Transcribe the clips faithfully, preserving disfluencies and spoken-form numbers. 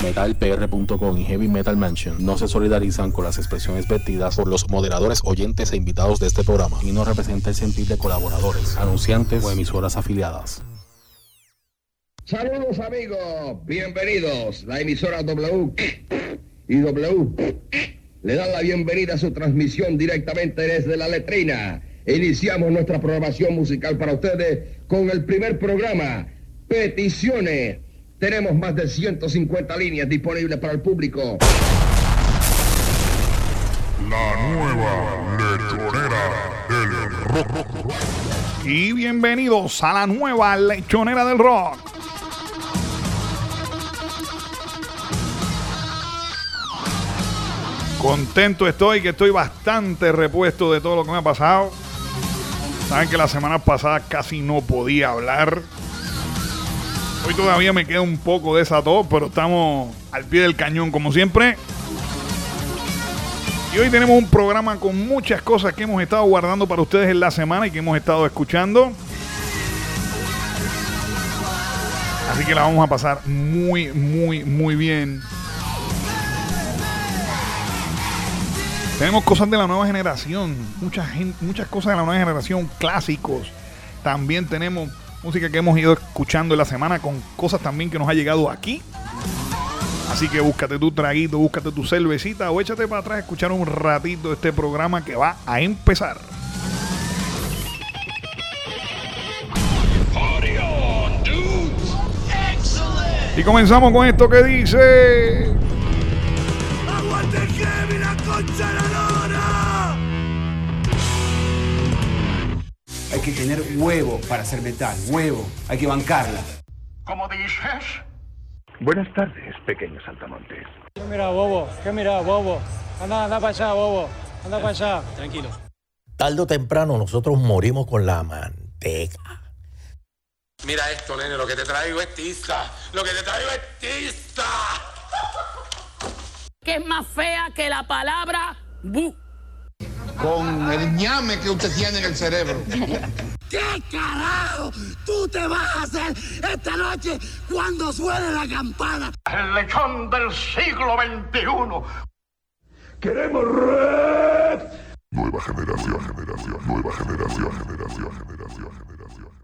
metal p r punto com y Heavy Metal Mansion no se solidarizan con las expresiones vertidas por los moderadores, oyentes e invitados de este programa y no representa el sentir de colaboradores, anunciantes o emisoras afiliadas. Saludos amigos, bienvenidos. La emisora W y W le dan la bienvenida a su transmisión directamente desde la letrina. Iniciamos nuestra programación musical para ustedes con el primer programa, Peticiones. Tenemos más de ciento cincuenta líneas disponibles para el público. La nueva lechonera del rock. Y bienvenidos a la nueva lechonera del rock. Contento estoy, que estoy bastante repuesto de todo lo que me ha pasado. Saben que la semana pasada casi no podía hablar. Hoy todavía me queda un poco de esa tos, pero estamos al pie del cañón como siempre. Y hoy tenemos un programa con muchas cosas que hemos estado guardando para ustedes en la semana y que hemos estado escuchando. Así que la vamos a pasar muy, muy, muy bien. Tenemos cosas de la nueva generación, muchas, muchas cosas de la nueva generación, clásicos. También tenemos música que hemos ido escuchando en la semana con cosas también que nos ha llegado aquí. Así que búscate tu traguito, búscate tu cervecita o échate para atrás a escuchar un ratito este programa que va a empezar. Party on, dudes. Excellent. Y comenzamos con esto que dice... ¡Aguante Kevin, la concha de la lora! Hay que tener huevo para hacer metal, huevo, hay que bancarla. ¿Cómo dices? Buenas tardes, pequeños saltamontes. ¿Qué mira, bobo? ¿Qué mira, bobo? Anda, anda para allá, bobo. Anda para allá. Tranquilo. Tarde o temprano nosotros morimos con la manteca. Mira esto, nene, lo que te traigo es tiza. Lo que te traigo es tiza. Que es más fea que la palabra bu. Con el ñame que usted tiene en el cerebro. ¿Qué carajo tú te vas a hacer esta noche cuando suene la campana? El lechón del siglo veintiuno. Queremos red. Nueva generación, generación, nueva generación, generación, generación, generación.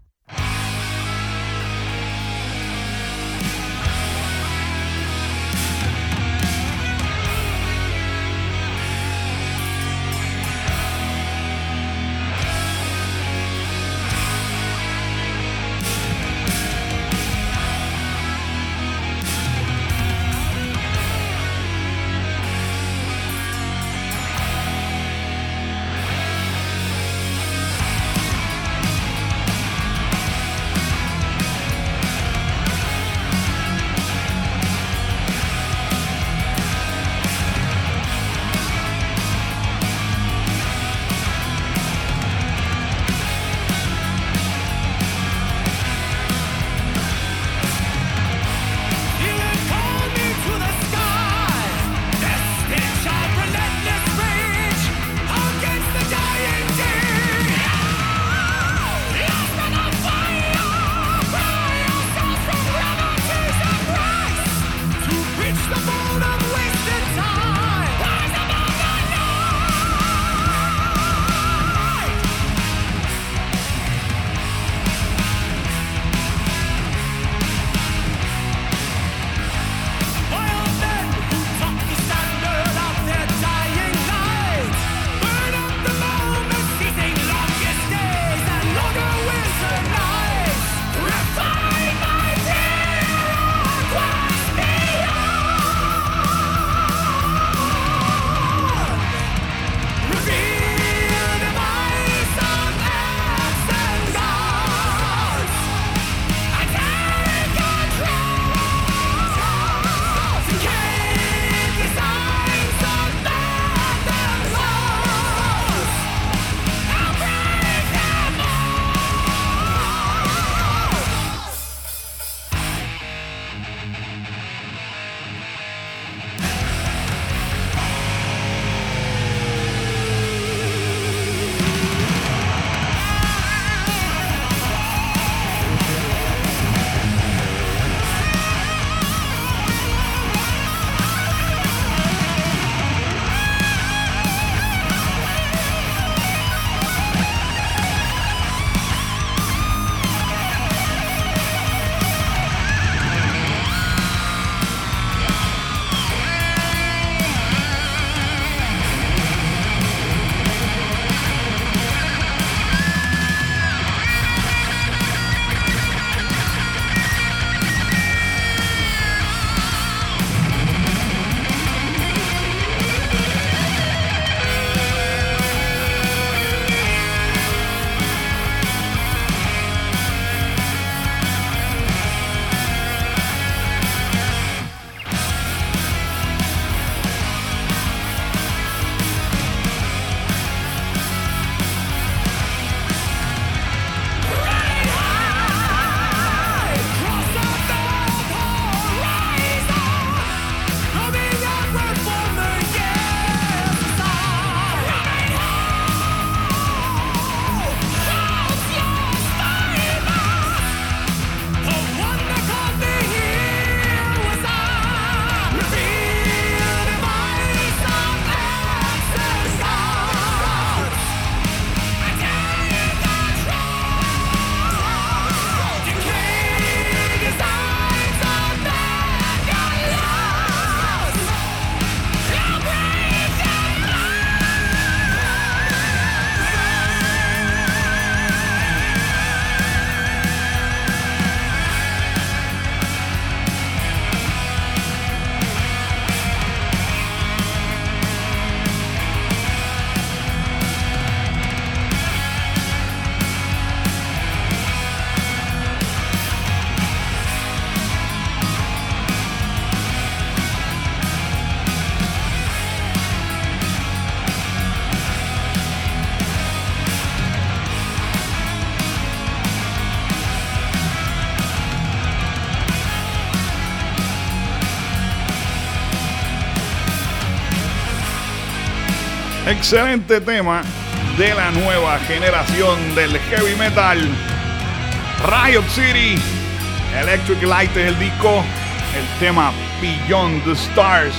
Excelente tema de la nueva generación del heavy metal. Riot City, Electric Light es el disco, el tema Beyond the Stars.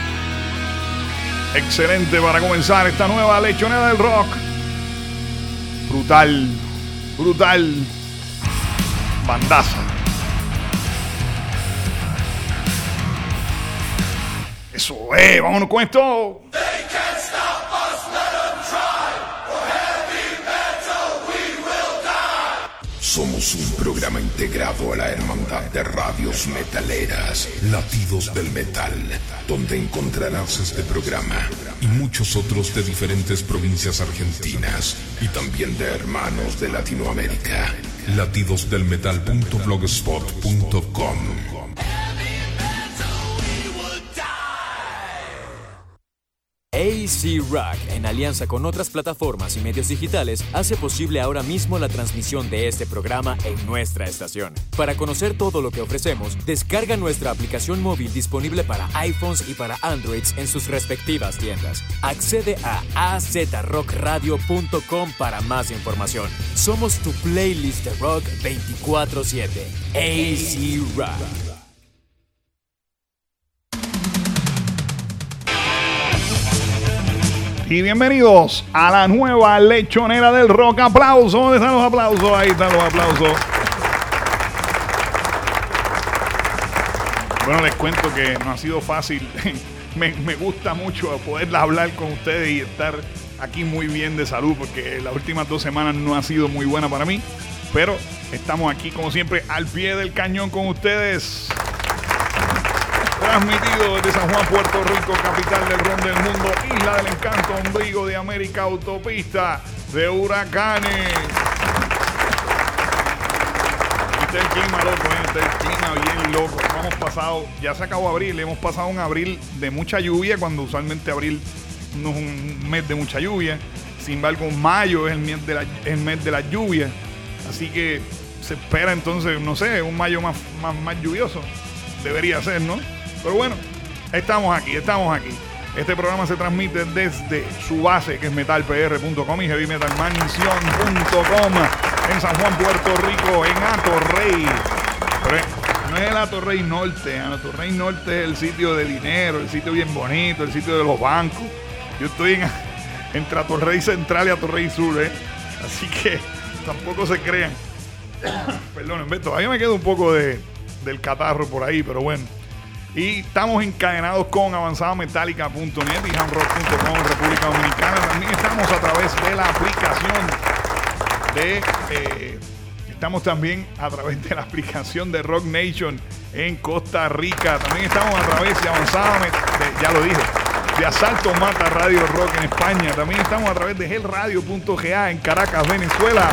Excelente para comenzar esta nueva lechonera del rock. Brutal, brutal, bandaza. Eso es, vámonos con esto. Somos un programa integrado a la hermandad de radios metaleras, Latidos del Metal, donde encontrarás este programa y muchos otros de diferentes provincias argentinas y también de hermanos de Latinoamérica. latidos del metal punto blogspot punto com. A C Rock, en alianza con otras plataformas y medios digitales, hace posible ahora mismo la transmisión de este programa en nuestra estación. Para conocer todo lo que ofrecemos, descarga nuestra aplicación móvil disponible para iPhones y para Androids en sus respectivas tiendas. Accede a a z rock radio punto com para más información. Somos tu playlist de rock veinticuatro siete. A C Rock. Y bienvenidos a la nueva lechonera del rock. Aplausos, ¿dónde están los aplausos? Ahí están los aplausos. Bueno, les cuento que no ha sido fácil. me, me gusta mucho poder hablar con ustedes y estar aquí muy bien de salud, porque las últimas dos semanas no ha sido muy buena para mí. Pero estamos aquí, como siempre, al pie del cañón con ustedes. Transmitido desde San Juan, Puerto Rico, capital del ron del mundo, isla del encanto, ombligo de América, autopista de huracanes. Este es el clima loco, ¿eh? Este es el clima bien loco. Hemos pasado, ya se acabó abril, hemos pasado un abril de mucha lluvia, cuando usualmente abril no es un mes de mucha lluvia. Sin embargo, mayo es el mes de la, el mes de la lluvia. Así que se espera entonces, no sé, un mayo más, más, más lluvioso. Debería ser, ¿no? Pero bueno, estamos aquí, estamos aquí. Este programa se transmite desde su base, que es metal p r punto com y heavy metal mansion punto com en San Juan, Puerto Rico, en Atorrey. Pero no es el Atorrey Norte, el Atorrey Norte es el sitio de dinero, el sitio bien bonito, el sitio de los bancos. Yo estoy en, entre Atorrey Central y Atorrey Sur, ¿eh? Así que tampoco se crean. Perdón, todavía me queda un poco de, del catarro por ahí, pero bueno. Y estamos encadenados con avanzada metálica punto net y hamrock punto com en República Dominicana. También estamos a través de la aplicación de... Eh, estamos también a través de la aplicación de Rock Nation en Costa Rica. También estamos a través de avanzada... De, ya lo dije. De Asalto Mata Radio Rock en España. También estamos a través de hell radio punto g a en Caracas, Venezuela.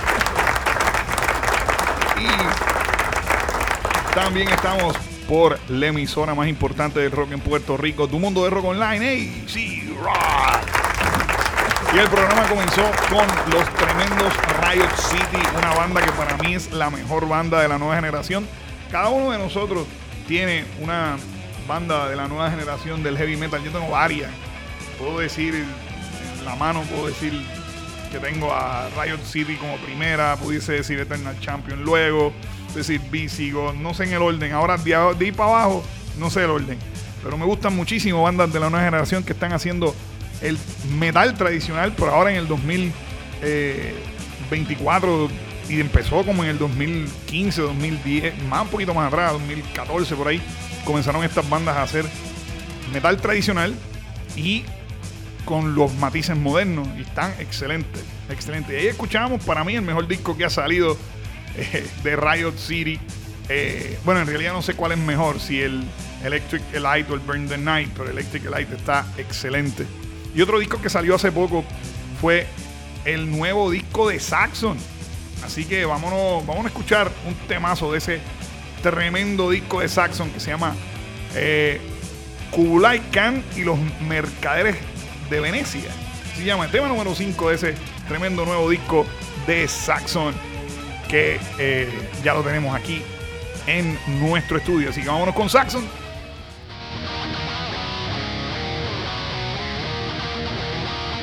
Y también estamos... por la emisora más importante del rock en Puerto Rico, Tu Mundo de Rock Online, A C Rock. Y el programa comenzó con los tremendos Riot City, una banda que para mí es la mejor banda de la nueva generación. Cada uno de nosotros tiene una banda de la nueva generación del heavy metal. Yo tengo varias. Puedo decir, en la mano puedo decir que tengo a Riot City como primera, pudiese decir Eternal Champion luego, decir Visigoth, no sé en el orden, ahora de, de ahí para abajo no sé el orden, pero me gustan muchísimo bandas de la nueva generación que están haciendo el metal tradicional, pero ahora en el dos mil veinticuatro, y empezó como en el dos mil quince, dos mil diez, más un poquito más atrás, dos mil catorce por ahí, comenzaron estas bandas a hacer metal tradicional y con los matices modernos, y están excelentes, excelentes. Y ahí escuchamos para mí el mejor disco que ha salido eh, de Riot City. Eh, bueno, en realidad no sé cuál es mejor, si el Electric Light o el Burn the Night, pero Electric Light está excelente. Y otro disco que salió hace poco fue el nuevo disco de Saxon. Así que vámonos, vámonos a escuchar un temazo de ese tremendo disco de Saxon que se llama eh, Kublai Khan y los mercaderes de Venecia. Se llama el tema número cinco de ese tremendo nuevo disco de Saxon, que eh, ya lo tenemos aquí en nuestro estudio. Así que vámonos con Saxon.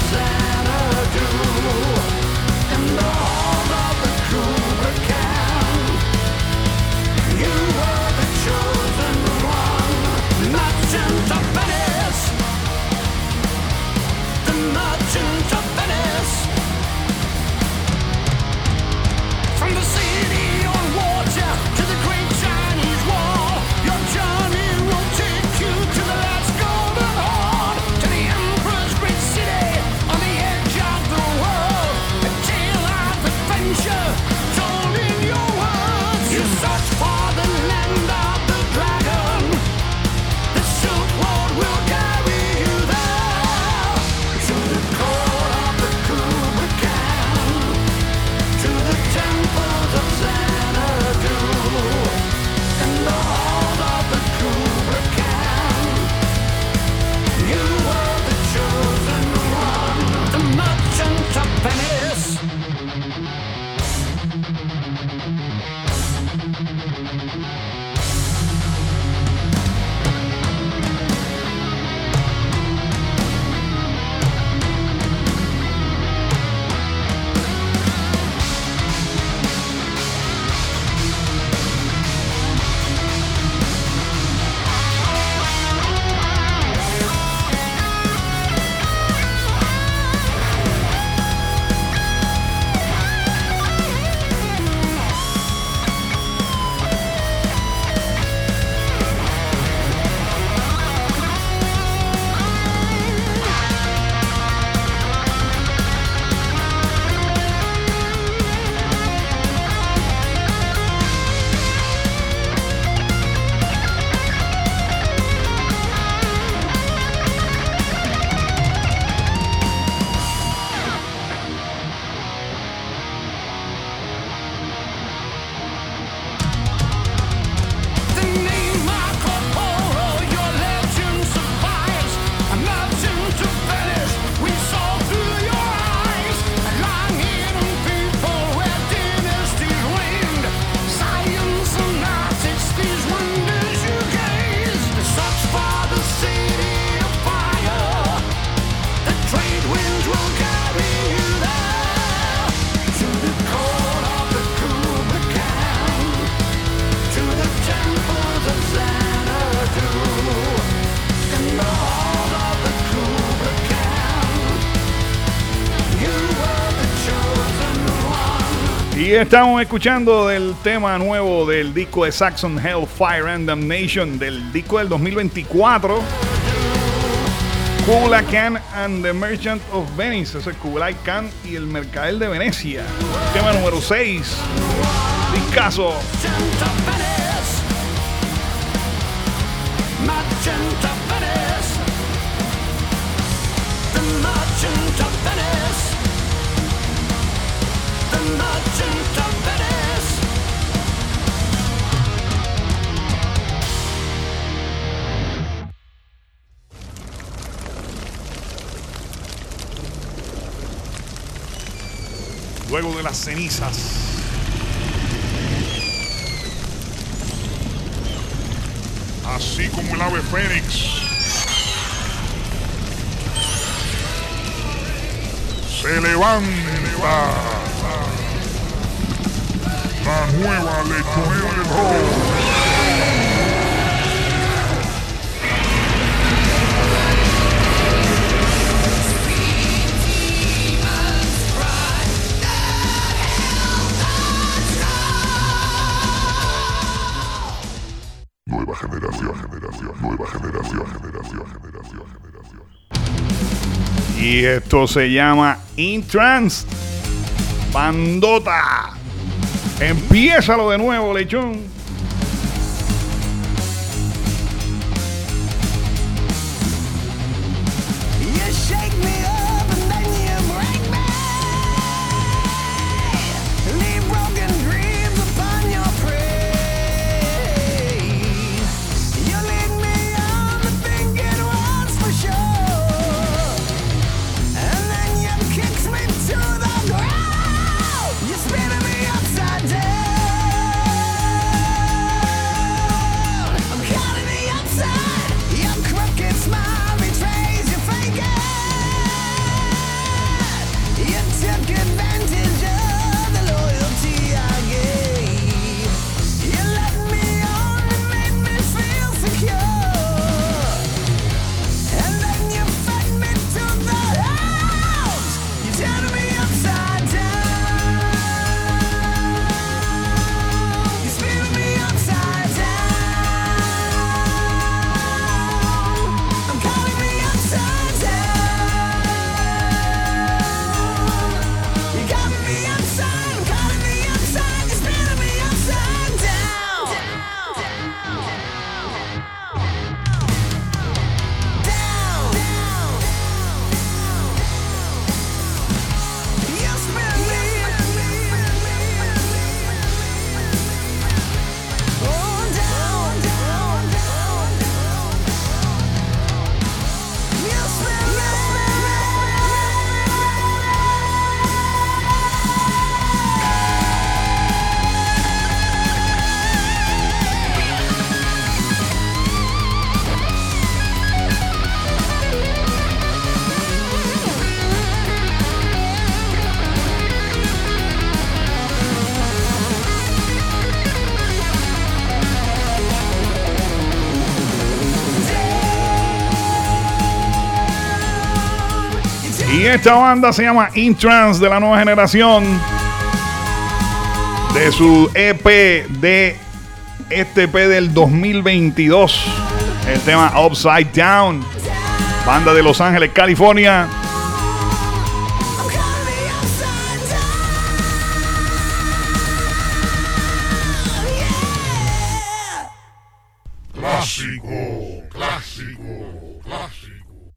Y estamos escuchando del tema nuevo del disco de Saxon, Hellfire and Damnation, del disco del dos mil veinticuatro, Kublai Khan and the Merchant of Venice. Eso es Kublai Khan y el Mercader de Venecia. Tema número seis, discazo. Luego de las cenizas, así como el ave fénix, se levanta la nueva lechonera del rock. Nueva generación, generación, nueva generación, generación, generación, generación. Y esto se llama In Trance. Bandota. Empiézalo de nuevo, lechón. You're spinning me upside down. Y esta banda se llama In Trance, de la nueva generación, de su E P de este E P del dos mil veintidós, el tema Upside Down, banda de Los Ángeles, California. Clásico, clásico, clásico.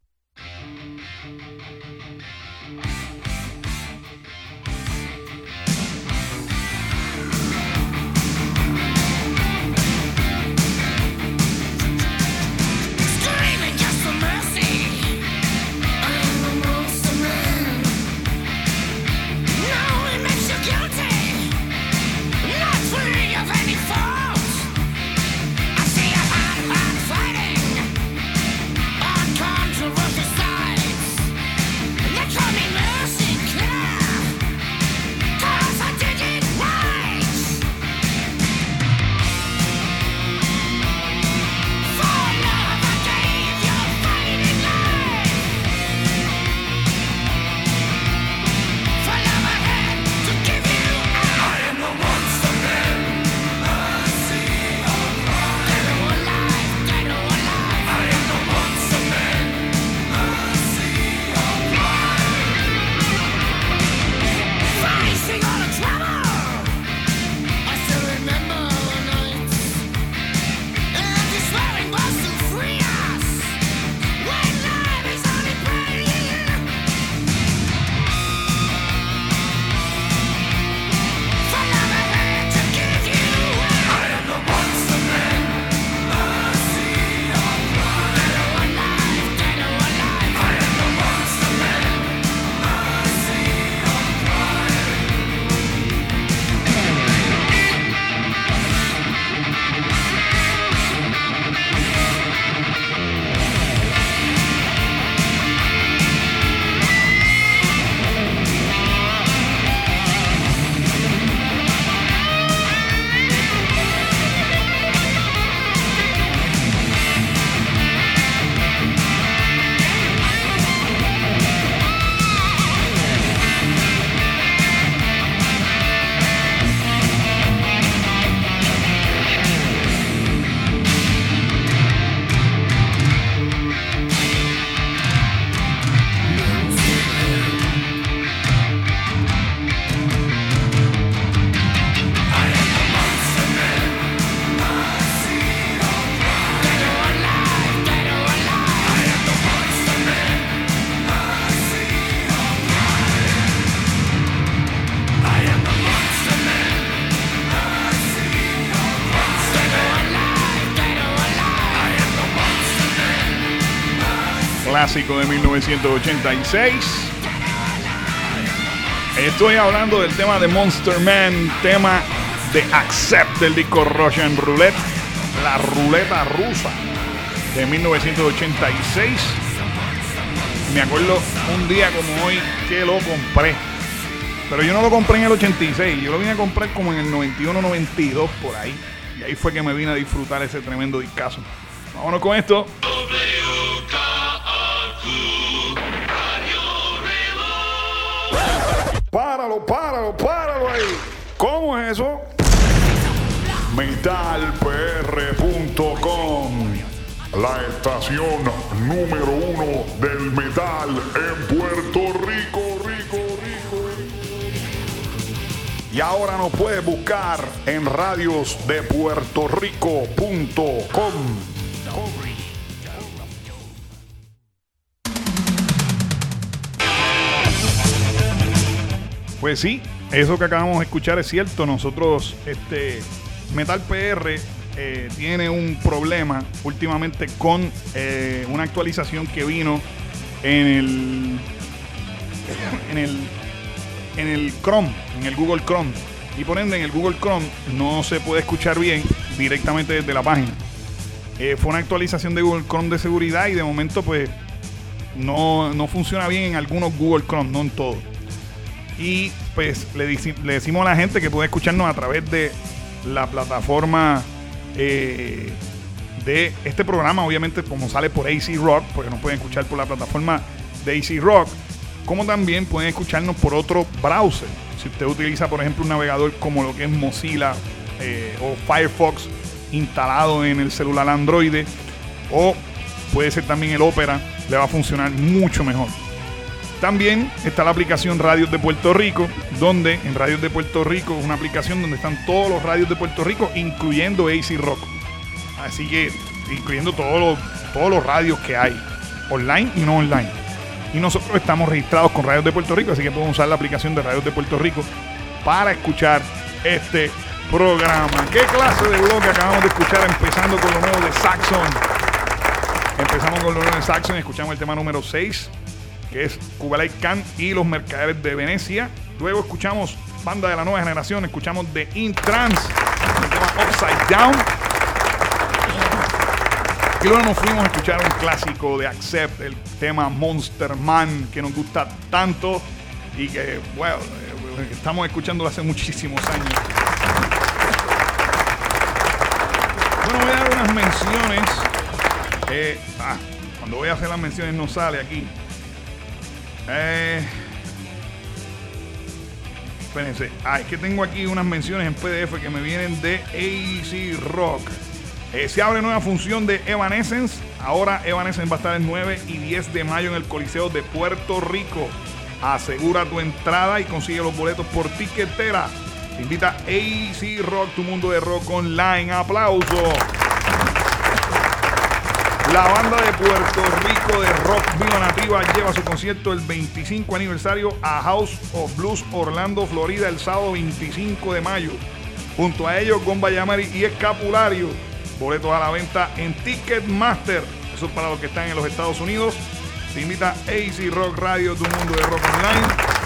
Clásico de mil novecientos ochenta y seis. Estoy hablando del tema de Monster Man, tema de Accept del disco Russian Roulette, la ruleta rusa de mil novecientos ochenta y seis. Me acuerdo un día como hoy que lo compré, pero yo no lo compré en el ochenta y seis, yo lo vine a comprar como en el noventa y uno, noventa y dos, por ahí, y ahí fue que me vine a disfrutar ese tremendo discazo. Vámonos con esto. Páralo, páralo, páralo ahí. ¿Cómo es eso? metal p r punto com, la estación número uno del metal en Puerto Rico, Rico, Rico. Y ahora nos puedes buscar en radios de puerto rico punto com. Pues sí, eso que acabamos de escuchar es cierto. Nosotros, este Metal P R eh, tiene un problema últimamente con eh, una actualización que vino en el en el en el Chrome, en el Google Chrome, y por ende en el Google Chrome no se puede escuchar bien directamente desde la página. Eh, fue una actualización de Google Chrome de seguridad y de momento pues no, no funciona bien en algunos Google Chrome, no en todos. Y pues le, le decimos a la gente que puede escucharnos a través de la plataforma eh, de este programa, obviamente como sale por A C Rock, porque nos pueden escuchar por la plataforma de A C Rock, como también pueden escucharnos por otro browser. Si usted utiliza, por ejemplo, un navegador como lo que es Mozilla eh, o Firefox instalado en el celular Android, o puede ser también el Opera, le va a funcionar mucho mejor. También está la aplicación Radios de Puerto Rico, donde en Radios de Puerto Rico es una aplicación donde están todos los radios de Puerto Rico, incluyendo A C Rock. Así que, incluyendo todos los, todos los radios que hay, online y no online. Y nosotros estamos registrados con Radios de Puerto Rico, así que pueden usar la aplicación de Radios de Puerto Rico para escuchar este programa. ¿Qué clase de blog acabamos de escuchar? Empezando con lo nuevo de Saxon. Empezamos con lo nuevo de Saxon y escuchamos el tema número seis, que es Kublai Khan y los Mercaderes de Venecia. Luego escuchamos banda de la nueva generación, escuchamos The In Trance, el tema Upside Down. Y luego nos fuimos a escuchar un clásico de Accept, el tema Monster Man, que nos gusta tanto y que, bueno, estamos escuchándolo hace muchísimos años. Bueno, voy a dar unas menciones. Eh, ah, cuando voy a hacer las menciones no sale aquí. Eh, espérense. Ah, es que tengo aquí unas menciones en P D F que me vienen de A C Rock. Eh, se abre nueva función de Evanescence. Ahora Evanescence va a estar el nueve y diez de mayo en el Coliseo de Puerto Rico. Asegura tu entrada y consigue los boletos por Tiquetera. Te invita A C Rock, tu mundo de rock online. Aplauso. La banda de Puerto Rico de rock Viva Nativa lleva su concierto el veinticinco aniversario a House of Blues Orlando, Florida, el sábado veinticinco de mayo. Junto a ellos, Gomba Yamari y Escapulario. Boletos a la venta en Ticketmaster. Eso es para los que están en los Estados Unidos. Te invita A C Rock Radio, tu mundo de rock online.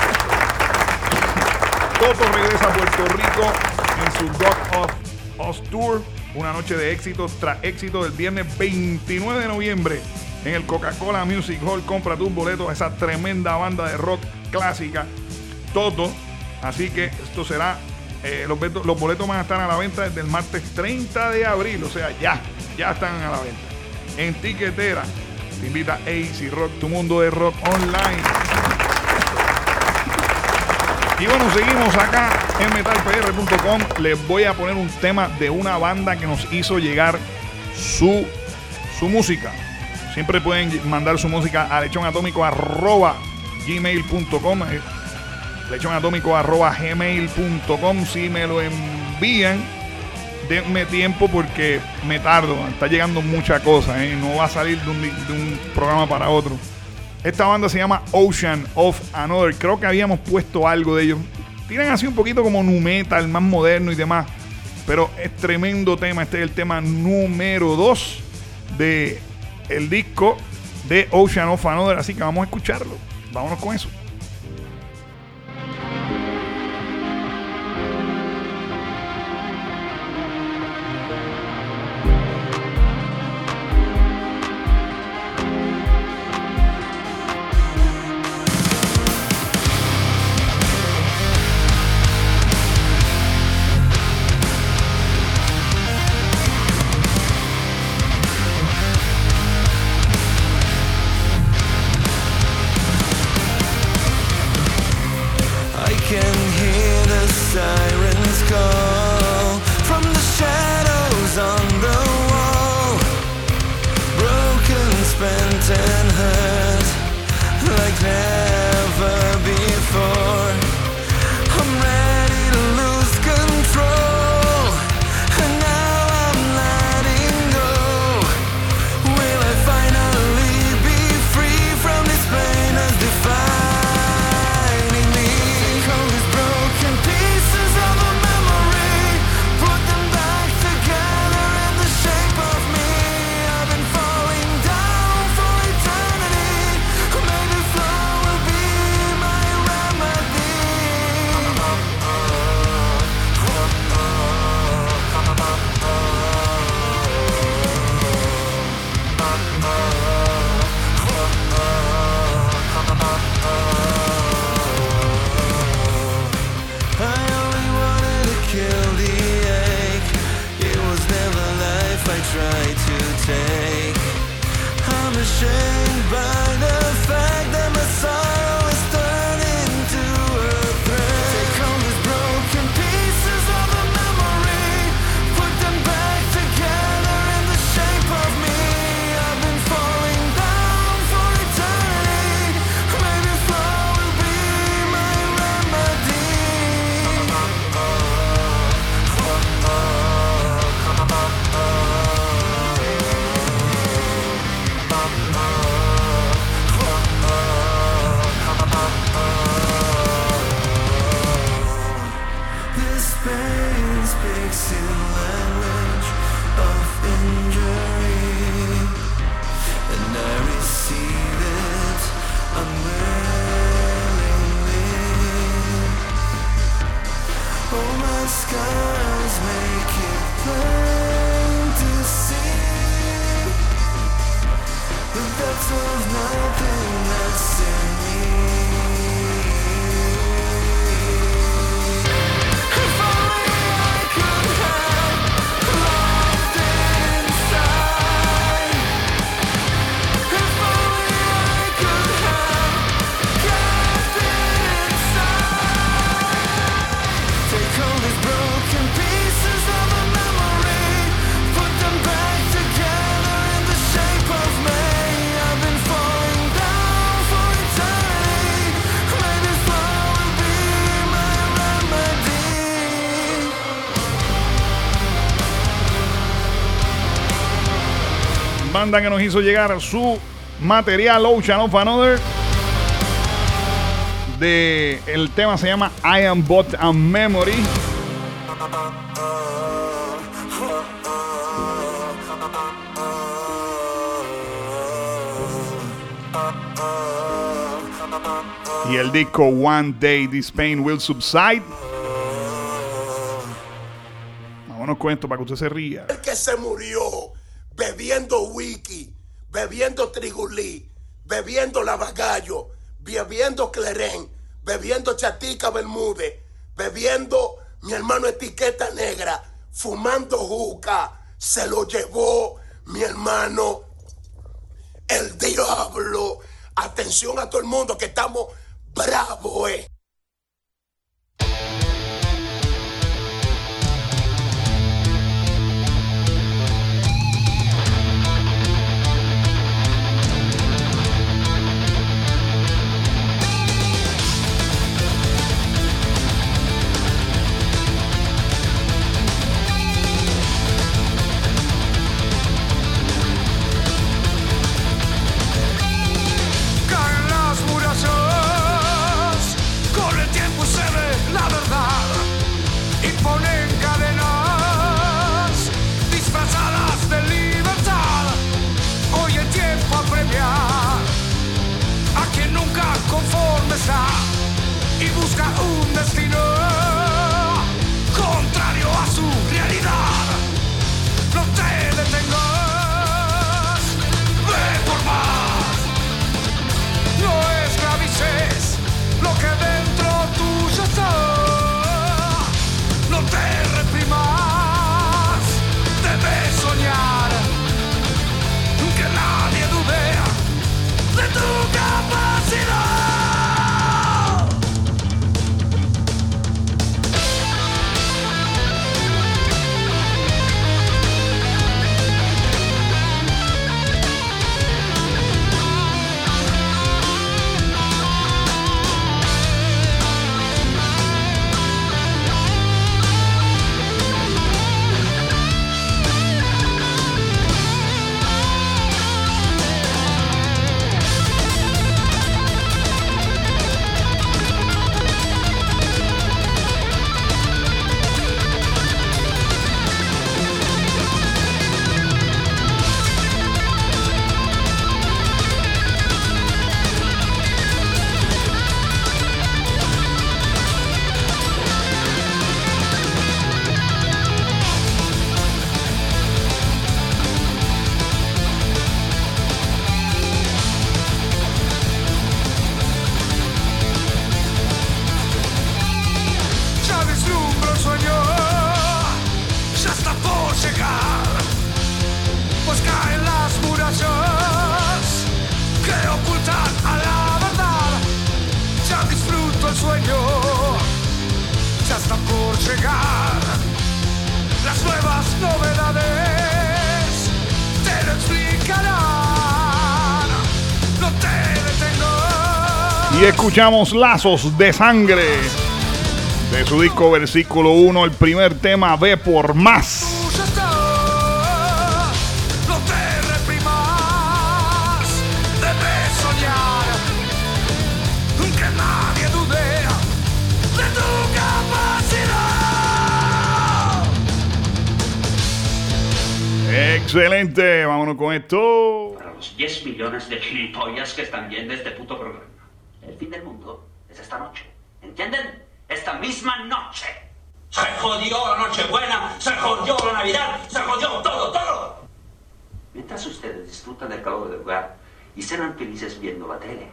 Toto regresa a Puerto Rico en su Rock of Us Tour. Una noche de éxitos tras éxito del viernes veintinueve de noviembre en el Coca-Cola Music Hall. Compra tus boletos a esa tremenda banda de rock clásica, Toto. Así que esto será, eh, los, boletos, los boletos van a estar a la venta desde el martes treinta de abril. O sea, ya, ya están a la venta. En Tiquetera te invita A C Rock, tu mundo de rock online. Y bueno, seguimos acá en metal p r punto com. Les voy a poner un tema de una banda que nos hizo llegar su, su música. Siempre pueden mandar su música a lechonatómico arroba gmail punto com. lechonatómico arroba gmail punto com. Si me lo envían, denme tiempo porque me tardo. Está llegando mucha cosa, ¿eh? No va a salir de un, de un programa para otro. Esta banda se llama Ocean of Another. Creo que habíamos puesto algo de ellos. Tienen así un poquito como nu metal, más moderno y demás. Pero es tremendo tema. Este es el tema número dos de el disco de Ocean of Another. Así que vamos a escucharlo. Vámonos con eso. Memory skies make it plain to see the depths of nothing that's in me. If only I could have loved inside. If only I could have kept inside. Take all these broken pieces of a memory, put them back together in the shape of me. I've been falling down for eternity. Maybe fall will be my remedy. Banda que nos hizo llegar su material Ocean of Another. De, el tema se llama I Am But a Memory. Y el disco One Day This Pain Will Subside. Vámonos con esto para que usted se ría. El que se murió bebiendo whisky, bebiendo trigulí, bebiendo lavagallo, bebiendo clerén, bebiendo chatica bermúdez, bebiendo mi hermano etiqueta negra, fumando juca, se lo llevó mi hermano el diablo. Atención a todo el mundo que estamos bravos, eh. Caen las murallas, con el tiempo se ve la verdad y ponen cadenas disfrazadas de libertad. Hoy el tiempo apremia a quien nunca conforme está y busca un destino contrario a su realidad. No te detengas, ve por más. No esclavices lo que dentro tuyo está. No te reprimas, debes soñar. Que nadie dude de tu capacidad. Ya vislumbro el sueño, ya está por llegar, pues caen las murallas que ocultan a la verdad. Ya disfruto el sueño, ya está por llegar. Las nuevas novedades te lo explicarán. No te detengas. Y escuchamos Lazos de Sangre de su disco Versículo uno, el primer tema, Ve por Más. No te reprimas, debes soñar. Que nadie dude de tu capacidad. Excelente, vámonos con esto. Para los diez millones de gilipollas que están viendo este puto programa. El fin del mundo es esta noche. ¿Entienden? Esta misma noche. Se jodió la Nochebuena, se jodió la Navidad, se jodió todo, todo. Mientras ustedes disfrutan del calor del hogar y serán felices viendo la tele.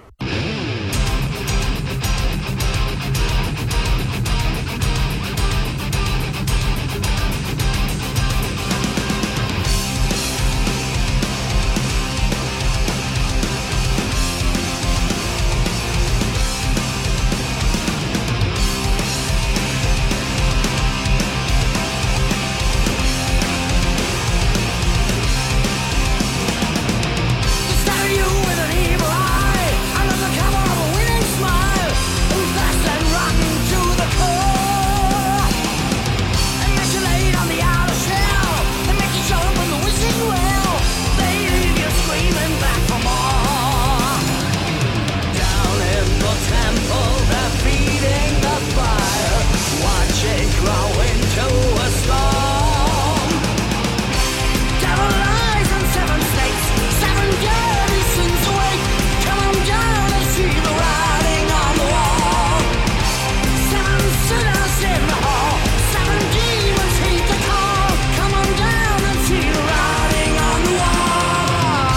Stare you with an evil eye under the cover of a winning smile. Who's fast and rotten to the core? And get you laid on the outer shell and make you jump in the wishing well. They leave you screaming back for more. Down in the temple, they're feeding the fire. Watch it grow into a storm. Devil lies and seven snakes, seven dirty sins awake. Come on down and see the writing on the wall. Seven sinners in the hall, seven demons heed the call. Come on down and see the writing on the wall.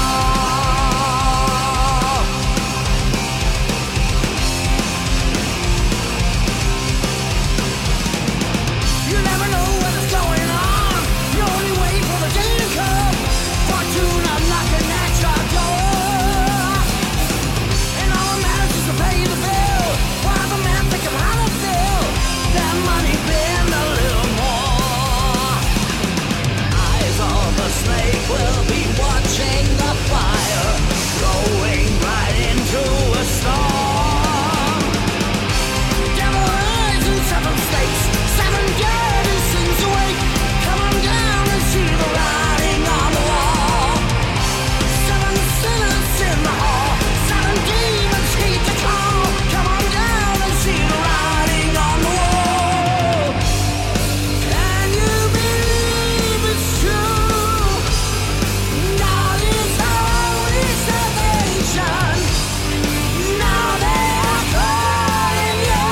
You never know what is going on. You only wait for the day to come. Fortune, I'm knocking at your door. And all that matters is to pay the bill. While the man think of how to fill that money bin a little more. Eyes of the snake will be watching the fire going right into a storm. Devil eyes and seven snakes, seven dirty sins awake. Come on down and see the writing on the wall. Seven sinners in the hall, seven demons heed the call. Come on down and see the writing on the wall. Can you believe it's true? God is our only salvation. Now they are calling you,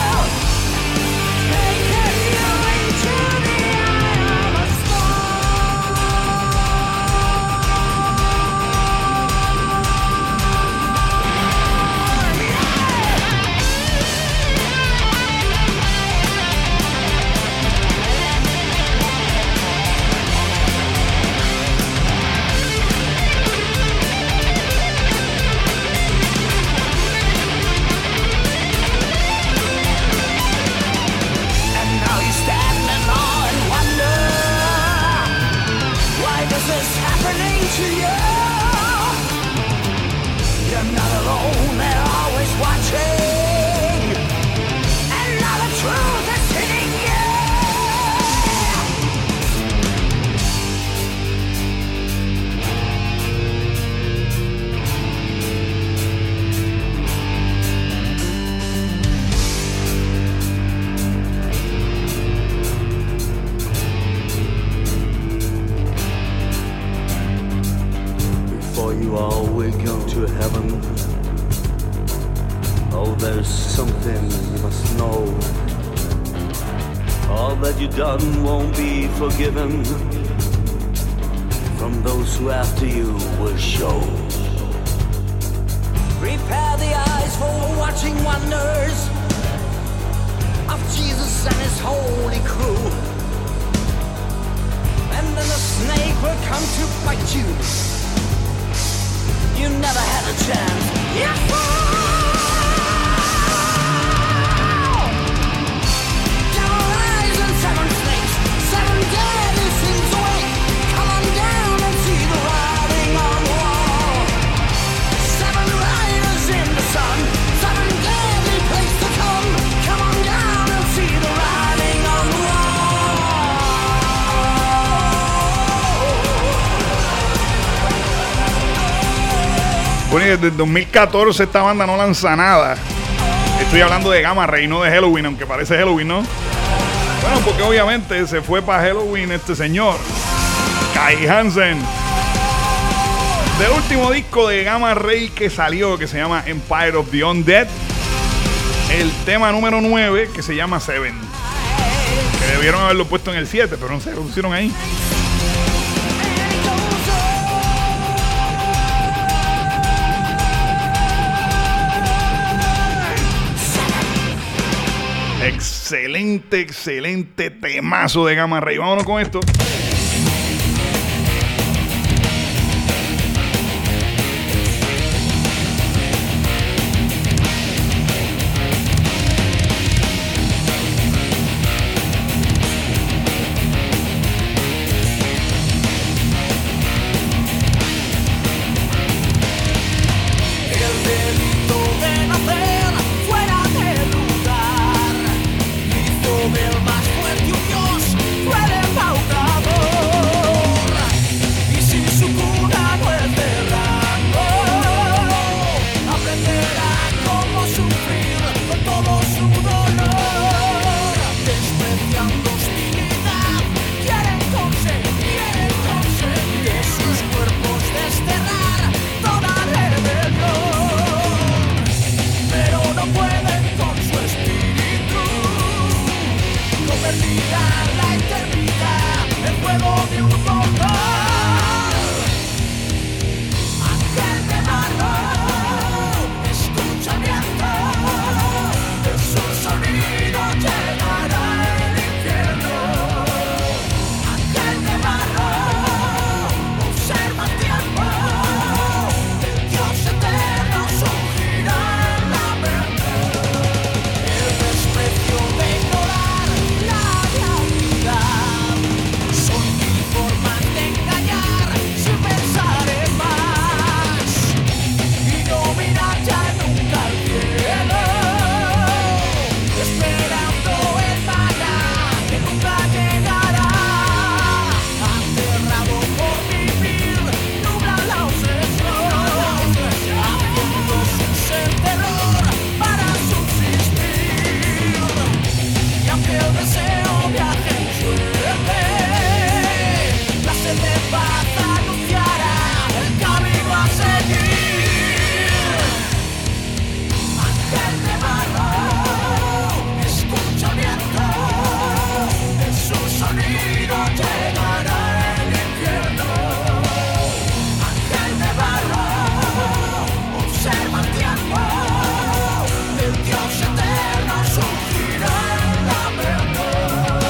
taking you into the eye of a And now you stand and awe and wonder, why this is happening to you? You're not alone, they're always watching. And now the truth is hitting you. Before you all will go to heaven, oh, there's something you must know. All that you done won't be forgiven from those who after you will show. Prepare the eyes for watching wonders of Jesus and his holy crew. And then the snake will come to bite you. You never had a chance. Yeah. Devil eyes and seven snakes, seven deadly sins awake. Come on down and see the writing on the wall. Seven riders in the sun, seven deadly place to come. Come on down and see the writing on the wall. Bueno, y desde el dos mil catorce esta banda no lanza nada. Estoy hablando de Gamma Ray, no de Helloween, aunque parece Helloween, ¿no? Bueno, porque obviamente se fue para Helloween este señor, Kai Hansen. Del último disco de Gamma Ray que salió, que se llama Empire of the Undead, el tema número nueve, que se llama Seven. Que debieron haberlo puesto en el siete, pero no sé, lo pusieron ahí. Excelente, excelente temazo de Gamma Ray. Vámonos con esto. Del más fuerte un dios fue el embaucador. Y si su cuna no es de rango, aprenderá cómo sufrir con todo su dolor. Despreciando hostilidad, quieren conseguir, conseguir de sus cuerpos desterrar toda rebelión. Pero no pueden con su espíritu convertir a la eternidad en fuego de un portal. Ángel de barro, escucha viento, de su sonido llegará el infierno. Ángel de barro, observa el tiempo, el Dios eterno surgirá en la verdad. El desprecio de ignorar la realidad son mil formas de engañar sin pensar en más y no mirar ya nunca al cielo, esperando el maná que nunca llegará. Aterrado por vivir, nubla la obsesión, haciendo su terror para subsistir. Y aunque el deseo viaje en suerte, la sed de paz anunciará el camino a seguir. Ángel de barro, escucha viento, en su sonido llegará el infierno. Ángel de barro, observa el tiempo, el Dios eterno surgirá en la verdad.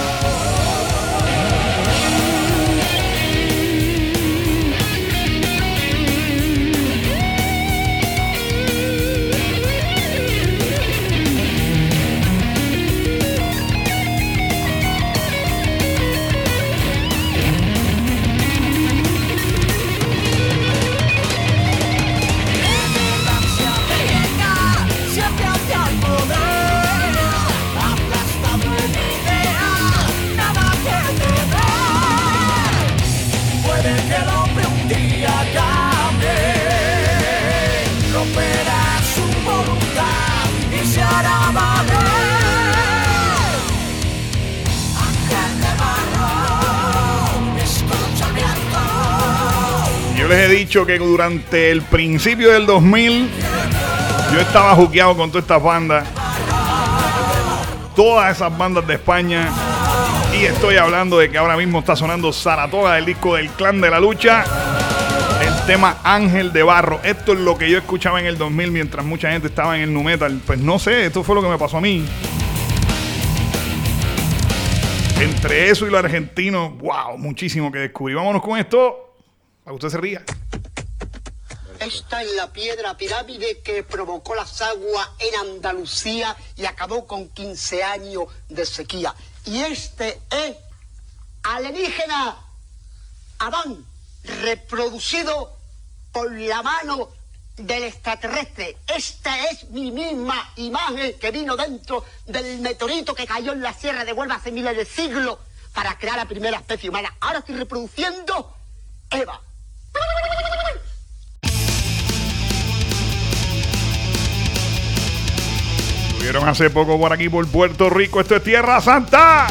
El ansia de llegar siempre hacia el poder, aplastado en ideal, nada que temer. Puede que el hombre un día cambie, romperá su voluntad y se hará valer. Ángel de barro, escucha viento. Yo les he dicho que durante el principio del dos mil yo estaba juqueado con todas estas bandas, todas esas bandas de España, y estoy hablando de que ahora mismo está sonando Saratoga, del disco del Clan de la Lucha, el tema Ángel de Barro. Esto es lo que yo escuchaba en el dos mil mientras mucha gente estaba en el nu metal. Pues no sé, esto fue lo que me pasó a mí. Entre eso y lo argentino, wow, muchísimo que descubrí. Vámonos con esto, para que usted se ría. Esta es la piedra pirámide que provocó las aguas en Andalucía y acabó con quince años de sequía. Y este es alienígena Adán, reproducido por la mano del extraterrestre. Esta es mi misma imagen que vino dentro del meteorito que cayó en la Sierra de Huelva hace miles de siglos para crear la primera especie humana. Ahora estoy reproduciendo Eva. Estuvieron hace poco por aquí, por Puerto Rico. Esto es Tierra Santa.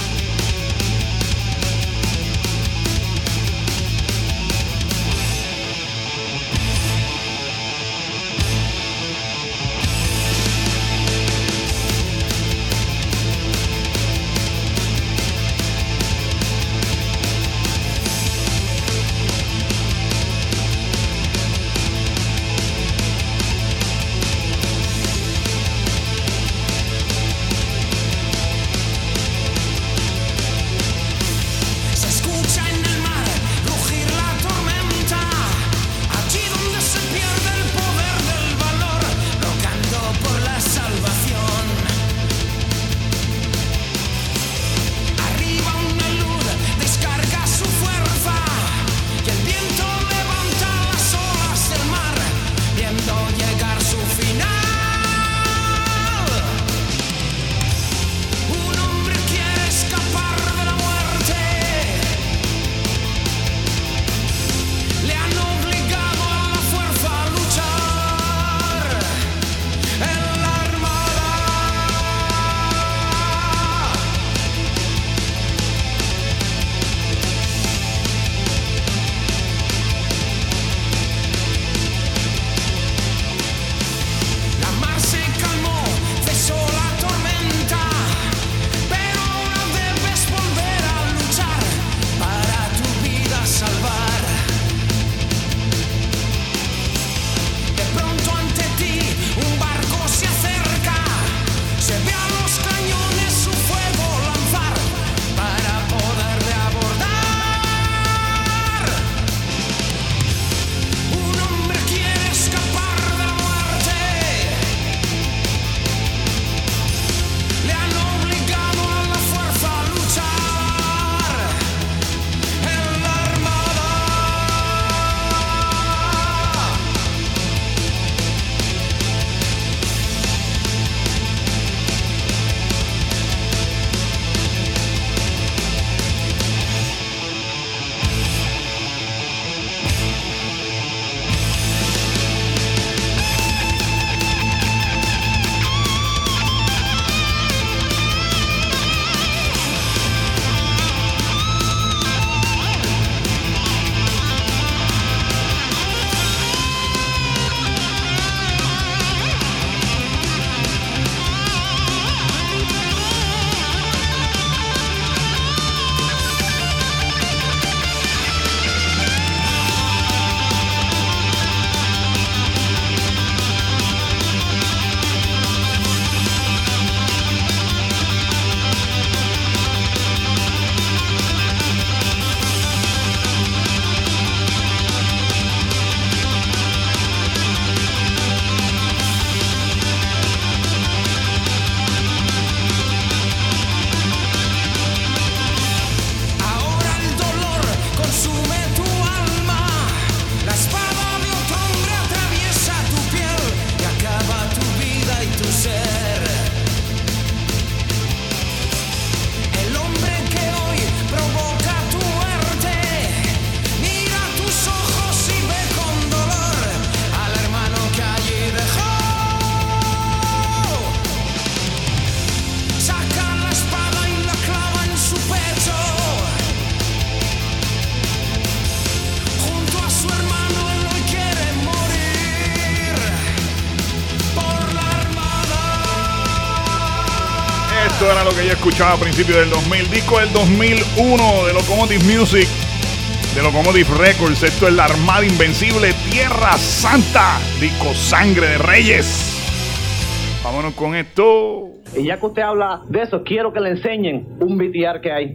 Esto era lo que yo escuchaba a principios del dos mil. Disco del dos mil uno de Locomotive Music, de Locomotive Records. Esto es La Armada Invencible, Tierra Santa. Disco Sangre de Reyes. Vámonos con esto. Y ya que usted habla de eso, quiero que le enseñen un B T R que hay.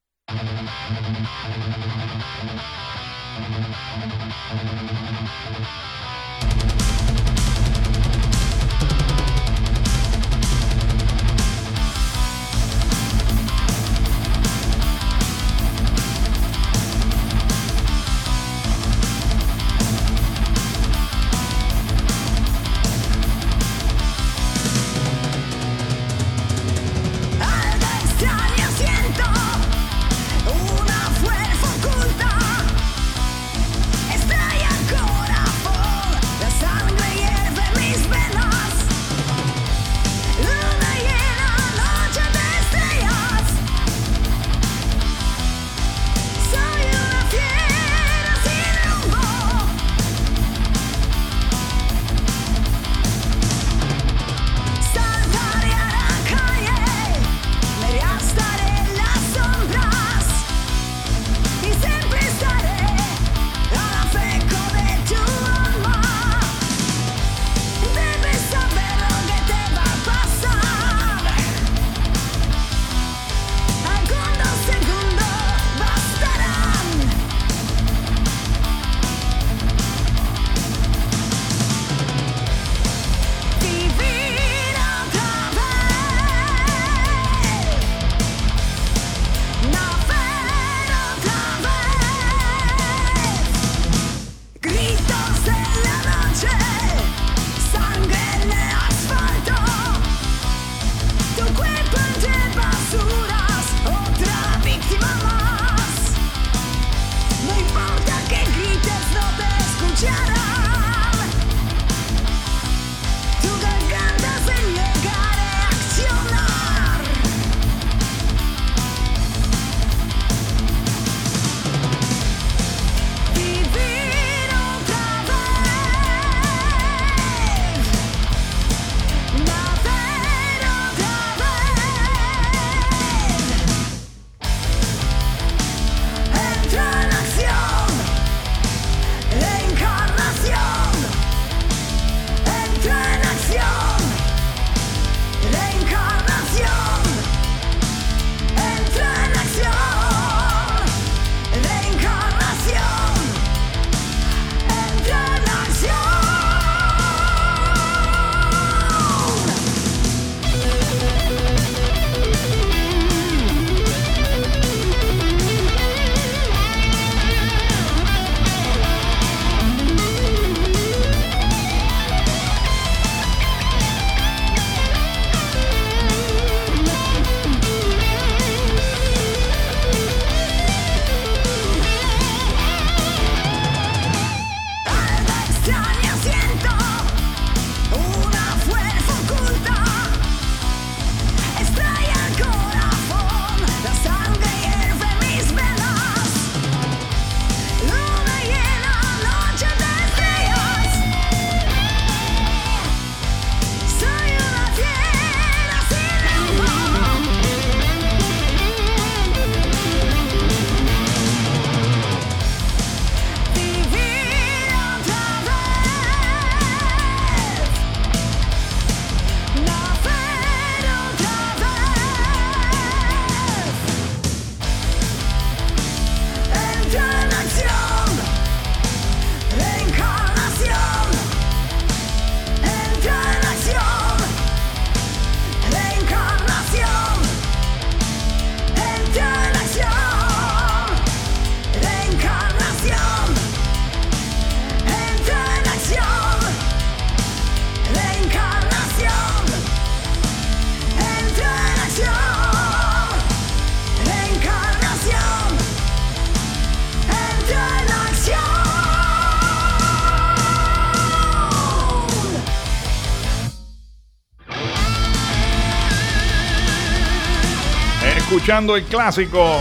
Escuchando el clásico,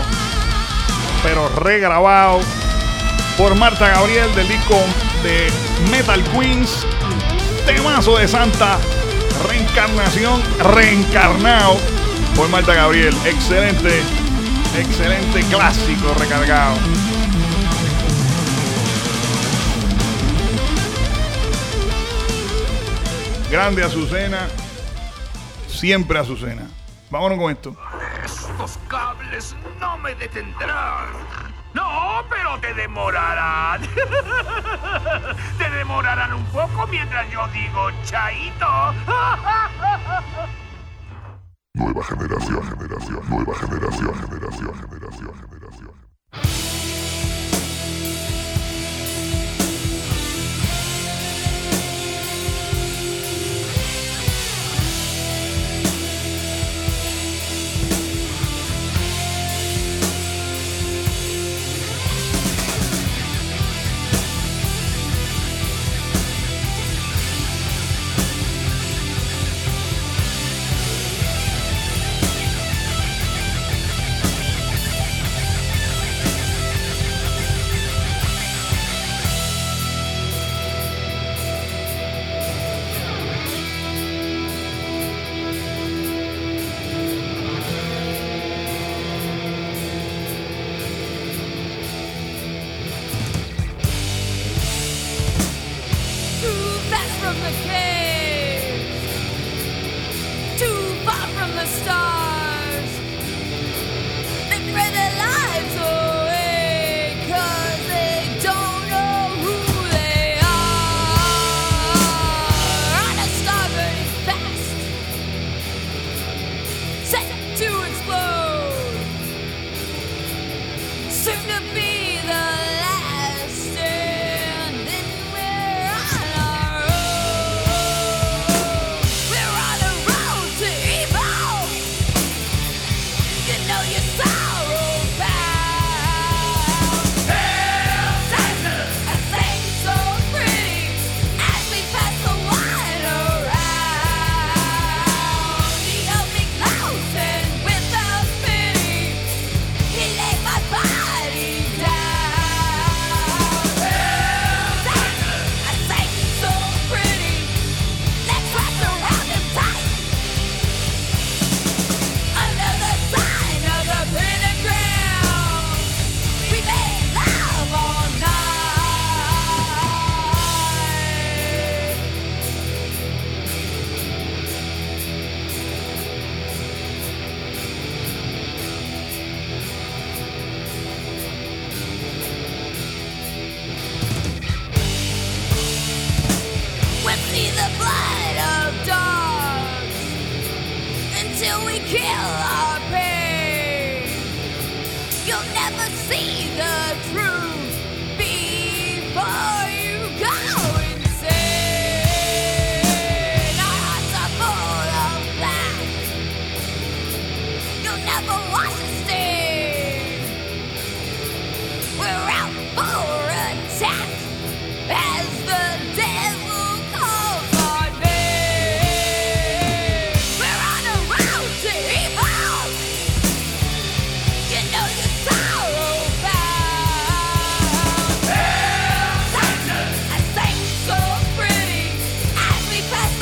pero regrabado por Marta Gabriel del disco de Metal Queens, temazo de Santa, reencarnación, reencarnado. por Marta Gabriel. Excelente, excelente clásico recargado. Grande Azucena, siempre Azucena. Vámonos con esto. Estos cables no me detendrán. No, pero te demorarán. Te demorarán un poco mientras yo digo chaito. Nueva generación, generación, nueva generación, generación, generación, generación.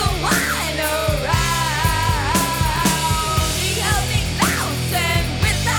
With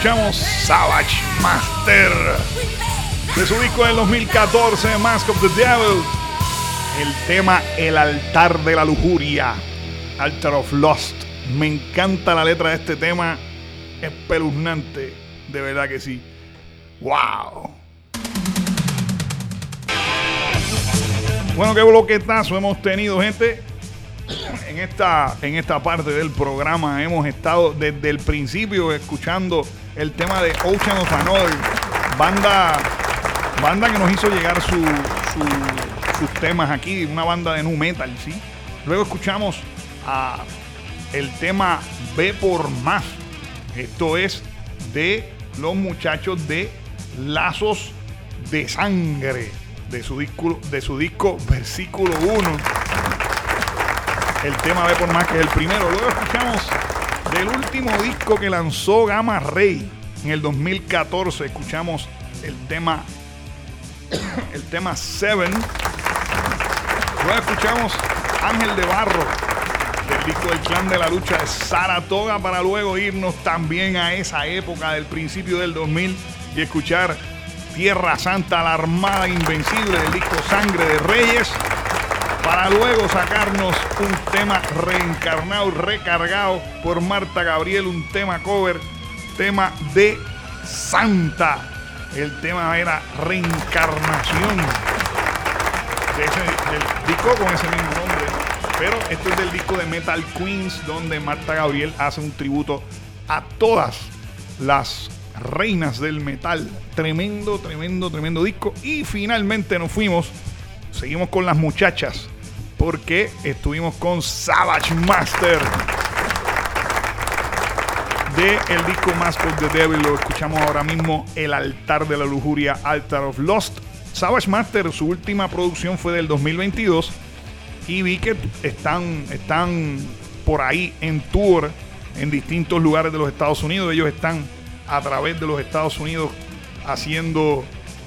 escuchamos Savage Master de su disco del dos mil catorce, Mask of the Devil. El tema El altar de la lujuria, Altar of Lust. Me encanta la letra de este tema, espeluznante, de verdad que sí. Wow. Bueno, qué bloquetazo hemos tenido, gente. En esta, en esta parte del programa hemos estado desde el principio escuchando el tema de Ocean of Another, banda, banda que nos hizo llegar su, su, sus temas aquí, una banda de nu metal, ¿sí? Luego escuchamos a el tema Ve por Más. Esto es de los muchachos de Lazos de Sangre, de su disco, de su disco Versículo uno. El tema Ve por Más, que es el primero. Luego escuchamos del último disco que lanzó Gamma Ray en el dos mil catorce. Escuchamos el tema el tema Seven. Luego escuchamos Ángel de Barro, del disco del Clan de la Lucha de Saratoga, para luego irnos también a esa época del principio del dos mil y escuchar Tierra Santa, la Armada Invencible, del disco Sangre de Reyes, para luego sacarnos un tema reencarnado, recargado por Marta Gabriel, un tema cover, tema de Santa. El tema era Reencarnación, de ese, del disco con ese mismo nombre, pero esto es del disco de Metal Queens, donde Marta Gabriel hace un tributo a todas las reinas del metal. Tremendo, tremendo, tremendo disco. Y finalmente nos fuimos, seguimos con las muchachas, porque estuvimos con Savage Master de el disco Mask of the Devil. Lo escuchamos ahora mismo, El altar de la lujuria, Altar of Lust. Savage Master, su última producción fue del dos mil veintidós y vi que están, están por ahí en tour en distintos lugares de los Estados Unidos. Ellos están a través de los Estados Unidos haciendo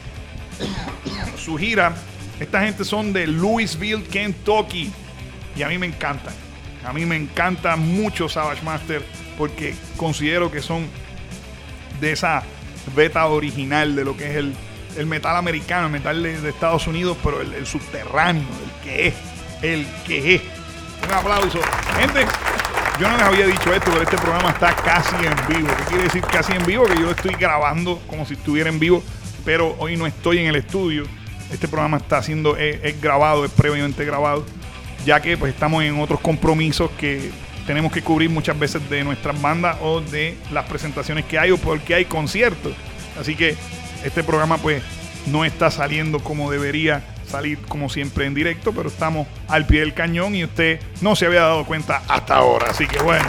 su gira. Esta gente son de Louisville, Kentucky, y a mí me encantan. A mí me encanta mucho Savage Master, porque considero que son de esa beta original de lo que es el, el metal americano, el metal de, de Estados Unidos, pero el, el subterráneo, el que es, el que es. Un aplauso. Gente, yo no les había dicho esto, pero este programa está casi en vivo. ¿Qué quiere decir casi en vivo? Que yo lo estoy grabando como si estuviera en vivo, pero hoy no estoy en el estudio. Este programa está siendo es, es grabado, es previamente grabado, ya que pues estamos en otros compromisos que tenemos que cubrir muchas veces de nuestras bandas o de las presentaciones que hay o porque hay conciertos. Así que este programa pues no está saliendo como debería salir, como siempre en directo, pero estamos al pie del cañón y usted no se había dado cuenta hasta ahora. Así que bueno.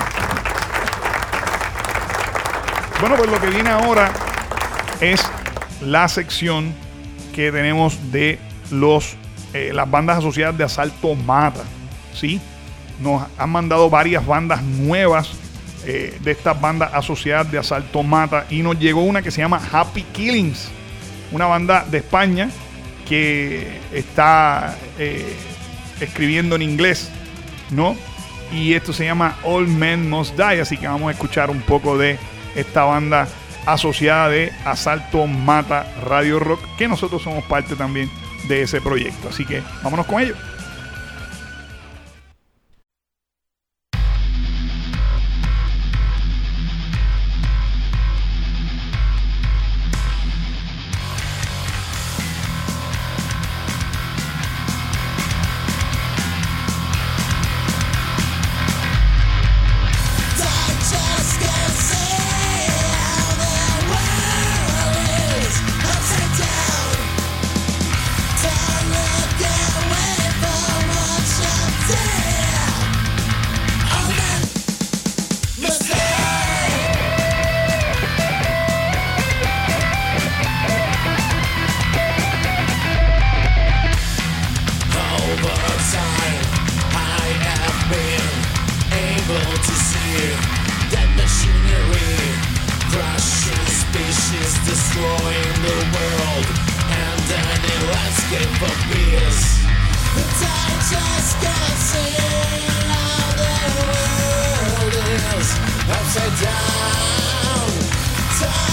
Bueno, pues lo que viene ahora es la sección que tenemos de los eh, las bandas asociadas de Asalto Mata, ¿sí? Nos han mandado varias bandas nuevas eh, de estas bandas asociadas de Asalto Mata, y nos llegó una que se llama Happy Killings, una banda de España que está eh, escribiendo en inglés, ¿no? Y esto se llama All Men Must Die, así que vamos a escuchar un poco de esta banda asociada de Asalto Mata Radio Rock, que nosotros somos parte también de ese proyecto. Así que vámonos con ello. Upside down,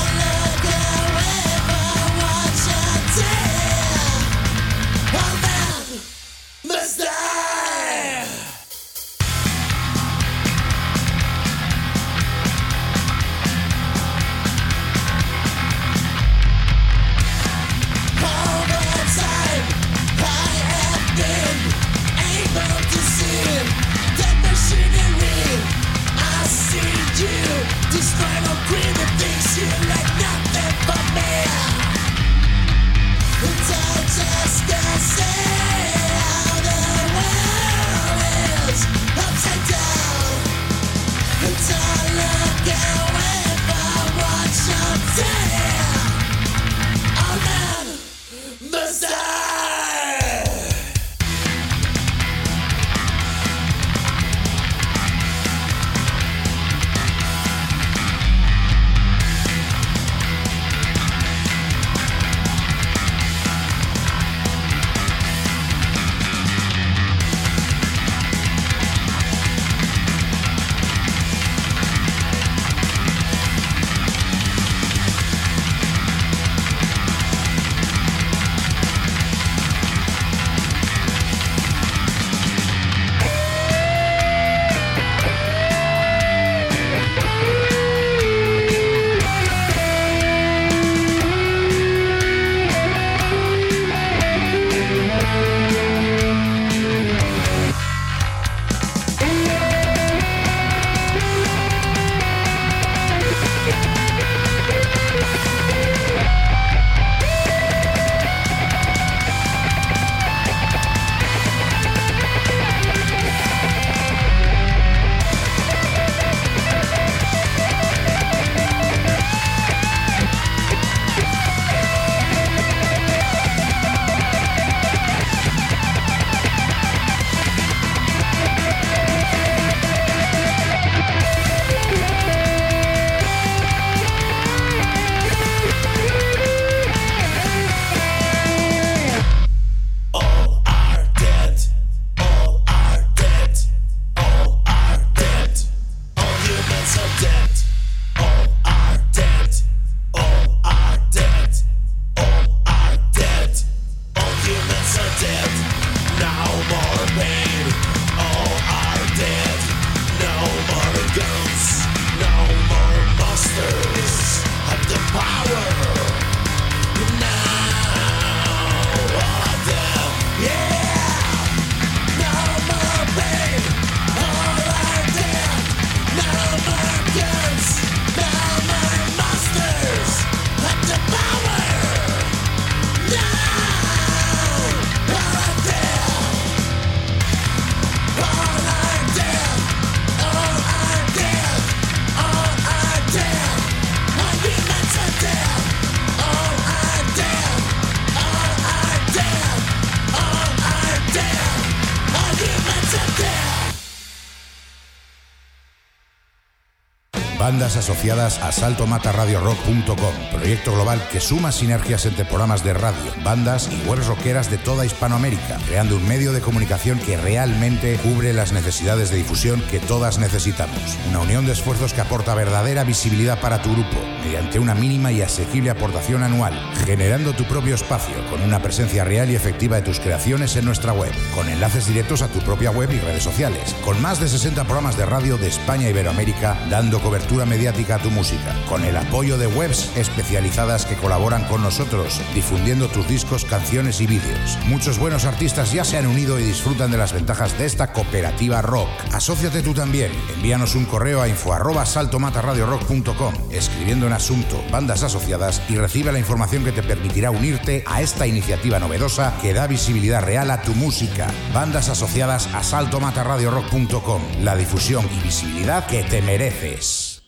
Bandas asociadas a salto mata radio rock punto com, proyecto global que suma sinergias entre programas de radio, bandas y webs rockeras de toda Hispanoamérica, creando un medio de comunicación que realmente cubre las necesidades de difusión que todas necesitamos. Una unión de esfuerzos que aporta verdadera visibilidad para tu grupo, mediante una mínima y asequible aportación anual, generando tu propio espacio con una presencia real y efectiva de tus creaciones en nuestra web, con enlaces directos a tu propia web y redes sociales, con más de sesenta programas de radio de España y Iberoamérica dando cobertura mediática a tu música, con el apoyo de webs especializadas que colaboran con nosotros, difundiendo tus discos, canciones y vídeos. Muchos buenos artistas ya se han unido y disfrutan de las ventajas de esta cooperativa rock. Asóciate tú también. Envíanos un correo a info arroba salto mata radio rock punto com, escribiendo en asunto bandas asociadas, y recibe la información que te permitirá unirte a esta iniciativa novedosa que da visibilidad real a tu música. Bandas asociadas a salto mata radio rock punto com, la difusión y visibilidad que te mereces.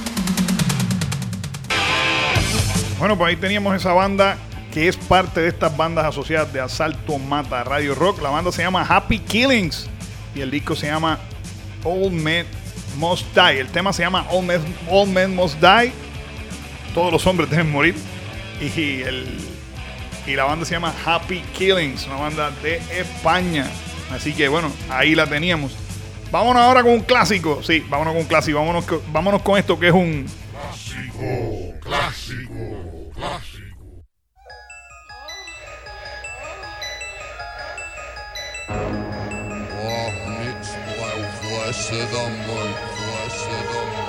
Bueno, pues ahí teníamos esa banda que es parte de estas bandas asociadas de Asalto Mata Radio Rock. La banda se llama Happy Killings y el disco se llama All Men Must Die. El tema se llama All Men, All Men Must Die. Todos los hombres deben morir. Y, el, y la banda se llama Happy Killings, una banda de España. Así que bueno, ahí la teníamos. Vámonos ahora con un clásico. Sí, vámonos con un clásico. Vámonos, vámonos con esto que es un clásico, clásico, clásico. Oh, nichts braucht Wasser, dann braucht Wasser, dann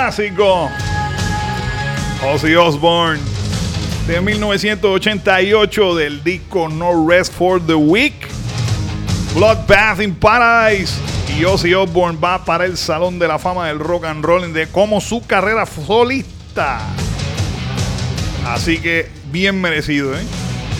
clásico. Ozzy Osbourne de mil novecientos ochenta y ocho del disco No Rest for the Weak. Bloodbath in Paradise. Y Ozzy Osbourne va para el Salón de la Fama del Rock and Roll de como su carrera solista. Así que bien merecido, ¿eh?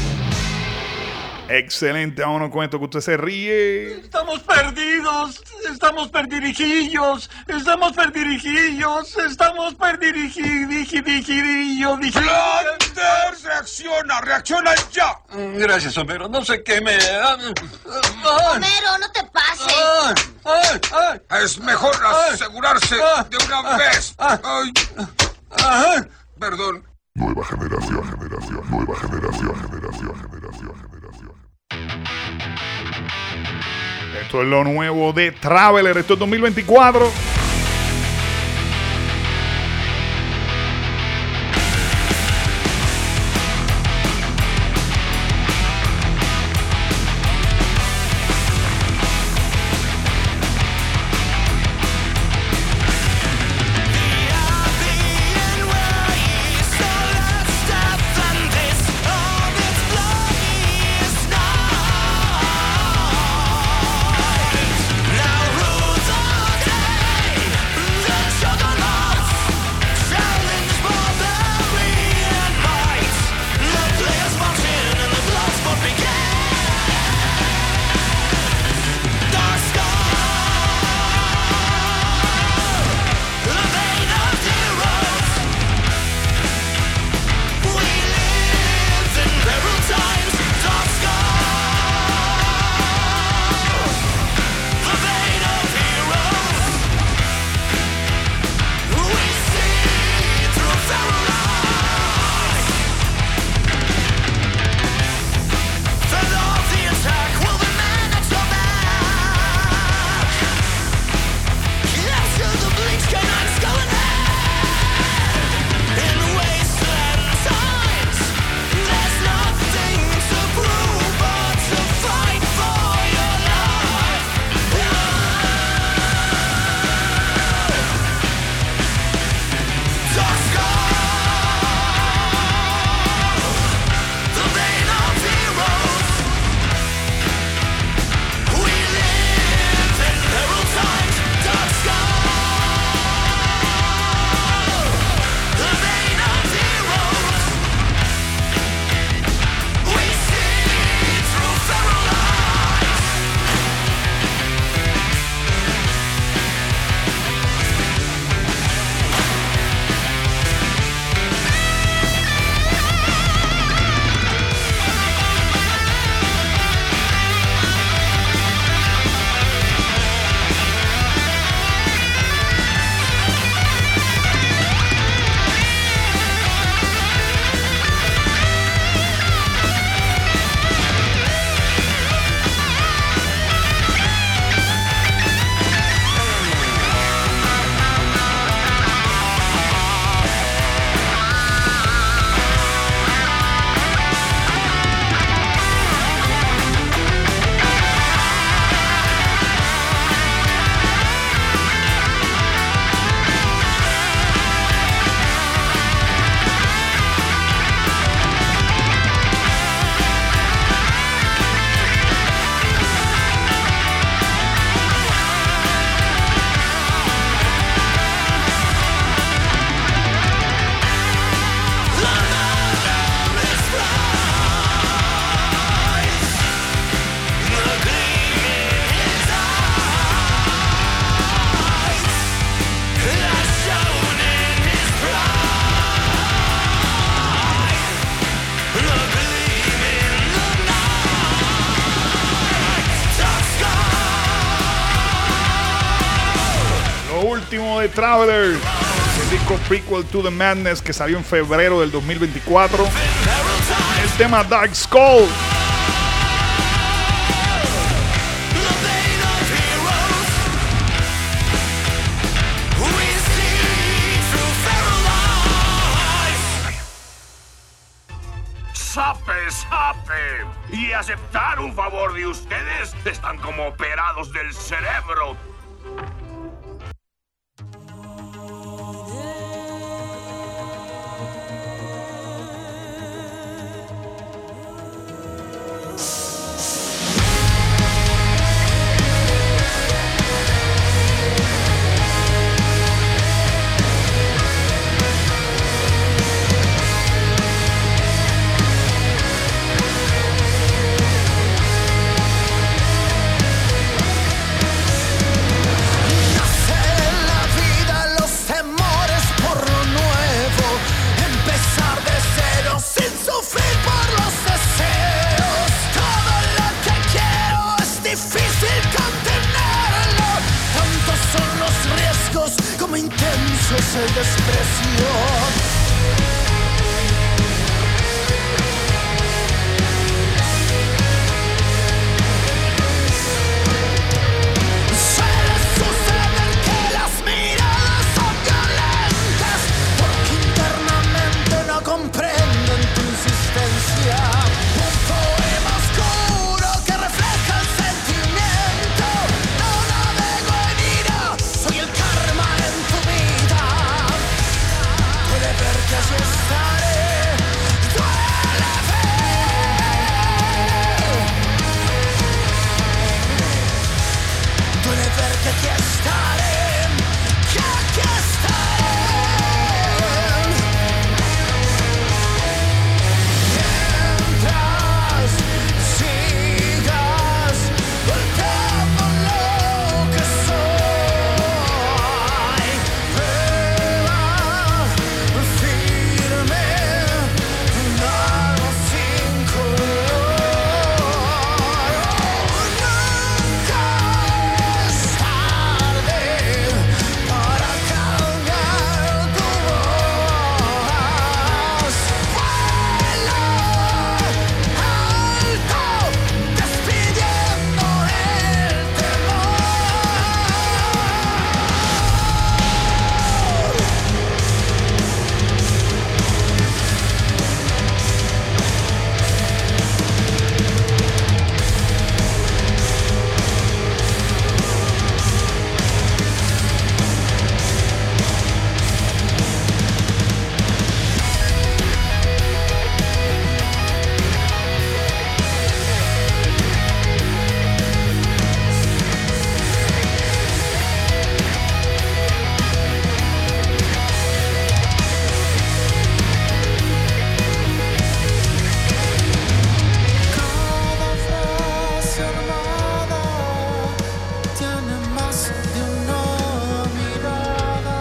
Excelente, vámonos con esto que usted se ríe. Estamos perdidos, estamos perdirijillos, estamos perdirijillos, estamos perdirijillos. Flanders, reacciona, reacciona ya. Gracias, Homero, no sé qué me... Homero, no te pases. Es mejor asegurarse de una vez. Ay. Perdón. Nueva generación, generación, nueva generación, generación, generación, generación. Esto es lo nuevo de Traveler. Esto es dos mil veinticuatro. De Traveler, el disco Prequel to the Madness que salió en febrero del dos mil veinticuatro. El tema Dark Skull. ¡Sape, sape! Y aceptar un favor de ustedes, están como operados del cerebro. Eso es el desprecio. Suele suceder que las miradas son violentas porque internamente no comprenden tu insistencia. Un poema oscuro que refleja el sentimiento. No navego en ira, soy el karma en tu vida. Puede ver que allí estaré. Duele ver. Duele ver que aquí estaré. Que aquí estaré. Mientras sigas golpeando lo que soy, prueba firme un alma sin color. Nunca es tarde para cambiar tu voz. Vuela alto, despidiendo el temor. Cada frase armada tiene más de una mirada.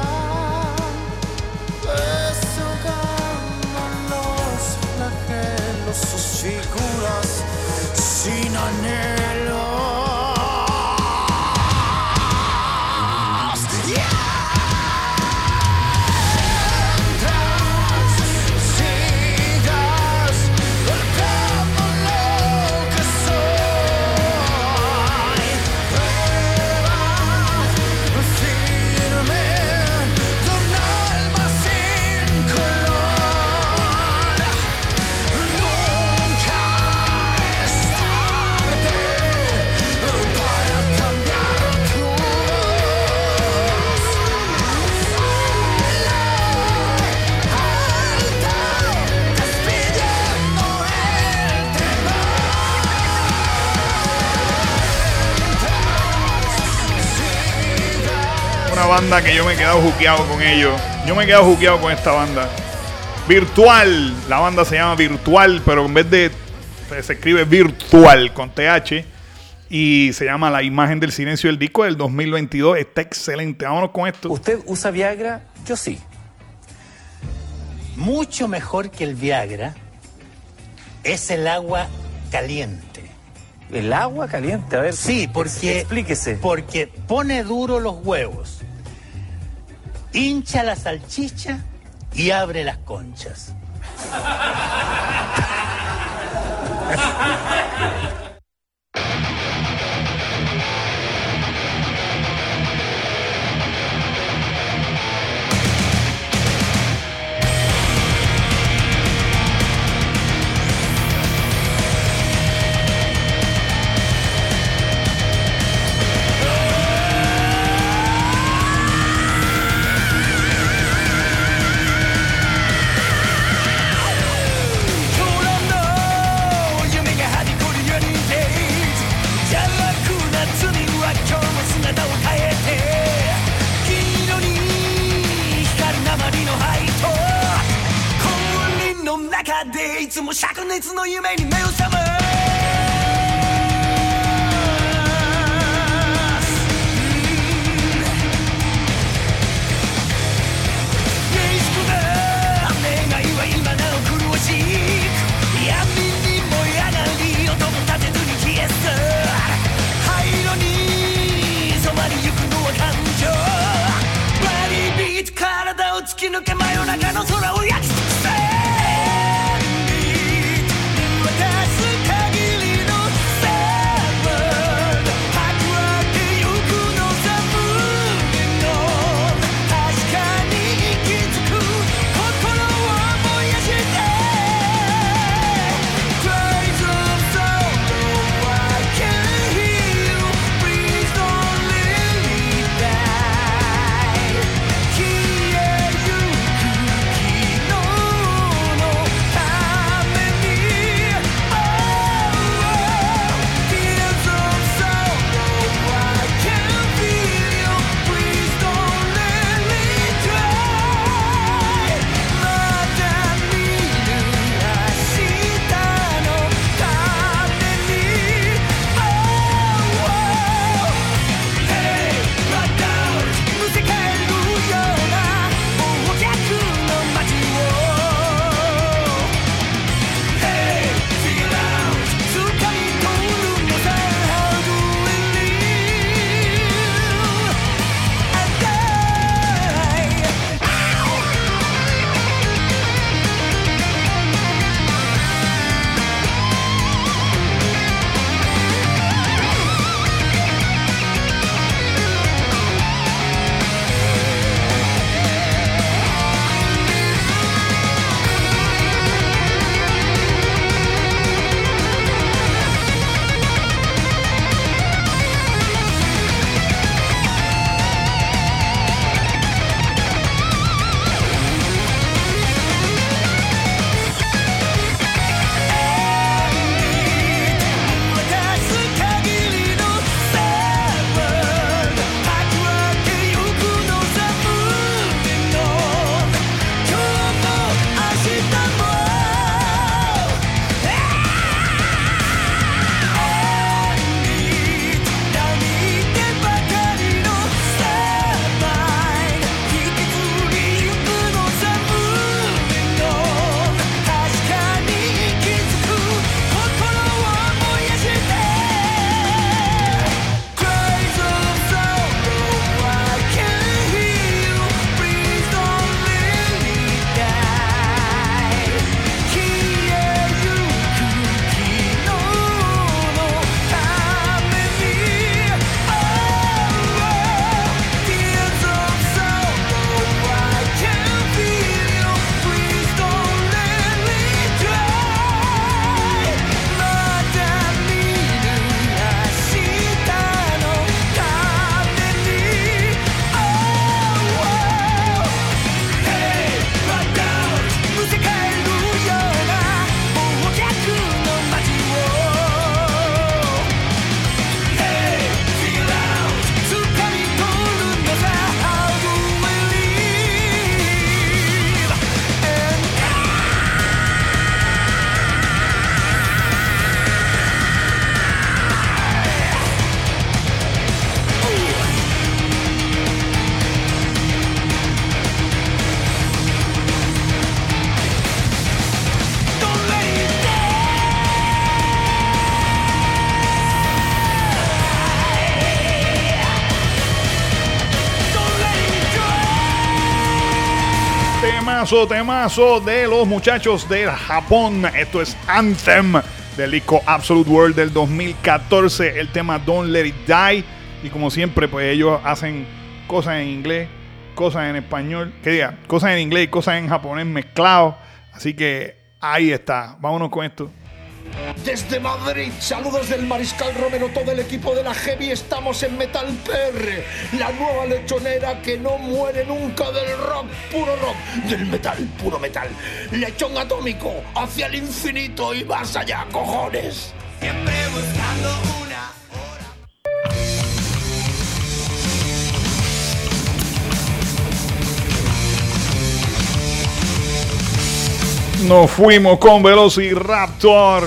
Deshogando los flagelos, sus figuras sin anhelos. Mientras sigas golpeando lo que soy, prueba firme de un alma sin color. Nunca es tarde para cambiar tu voz. Vuela alto, despidiendo el temor. Una banda que yo me he quedado juqueado con ellos. Yo me he quedado juqueado con esta banda. Virtual. La banda se llama Virtual, pero en vez de... se escribe Virtual con T H. Y se llama La Imagen del Silencio. El disco del dos mil veintidós. Está excelente. Vámonos con esto. ¿Usted usa Viagra? Yo sí. Mucho mejor que el Viagra es el agua caliente. ¿El agua caliente? A ver, Sí, porque, explíquese. porque pone duro los huevos, hincha la salchicha y abre las conchas. Cut き抜け真夜中の空を焼き尽くせ Temazo, temazo de los muchachos de Japón. Esto es Anthem del disco Absolute World del dos mil catorce. El tema Don't Let It Die. Y como siempre, pues ellos hacen cosas en inglés, cosas en español, que diga, cosas en inglés y cosas en japonés mezclados. Así que ahí está. Vámonos con esto. Desde Madrid, saludos del Mariscal Romero, todo el equipo de la Heavy. Estamos en Metal P R, la nueva lechonera que no muere nunca del rock, puro rock, del metal, puro metal. Lechón atómico, hacia el infinito y más allá, cojones. Siempre buscando una hora. Nos fuimos con Velociraptor.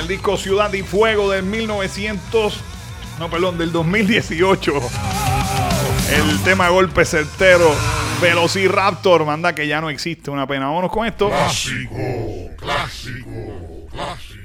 el disco Ciudad y Fuego del mil novecientos, no, perdón, del dos mil dieciocho. El tema Golpe Certero, Velociraptor, manda que ya no existe, una pena. Vámonos con esto. Clásico, clásico, clásico.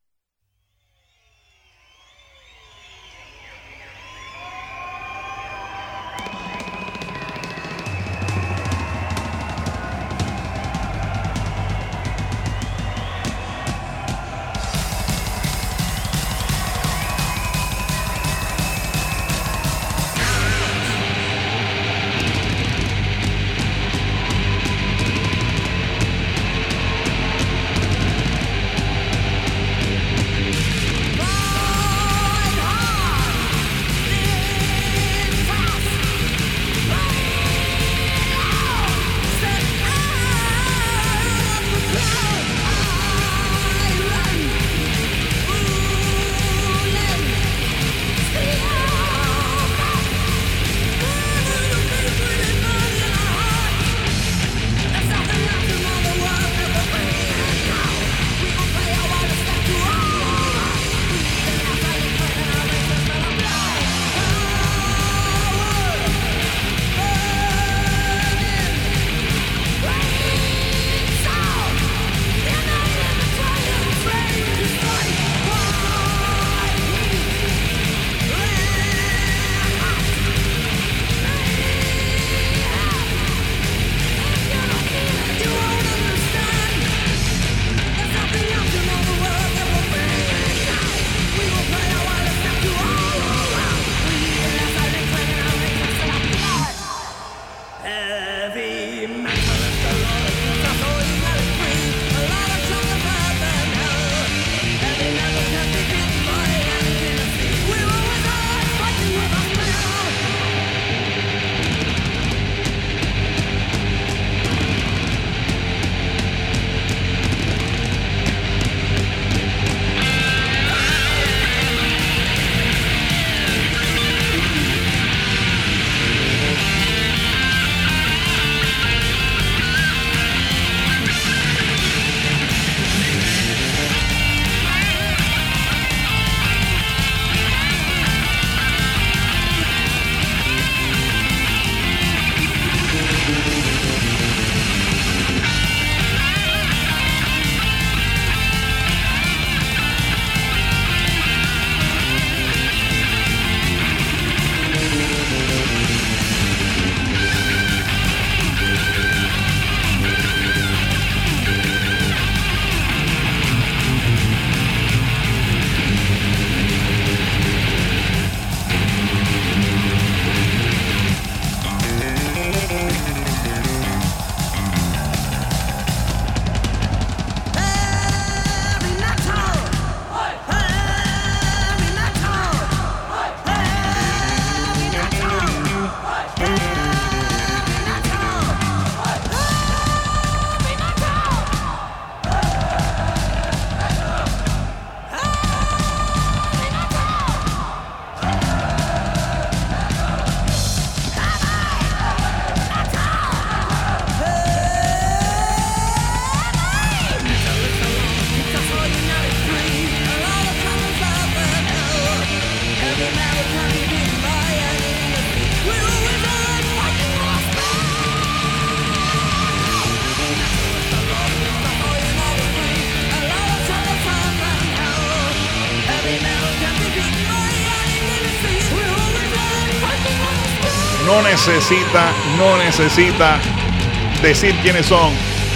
no necesita, no necesita decir quiénes son.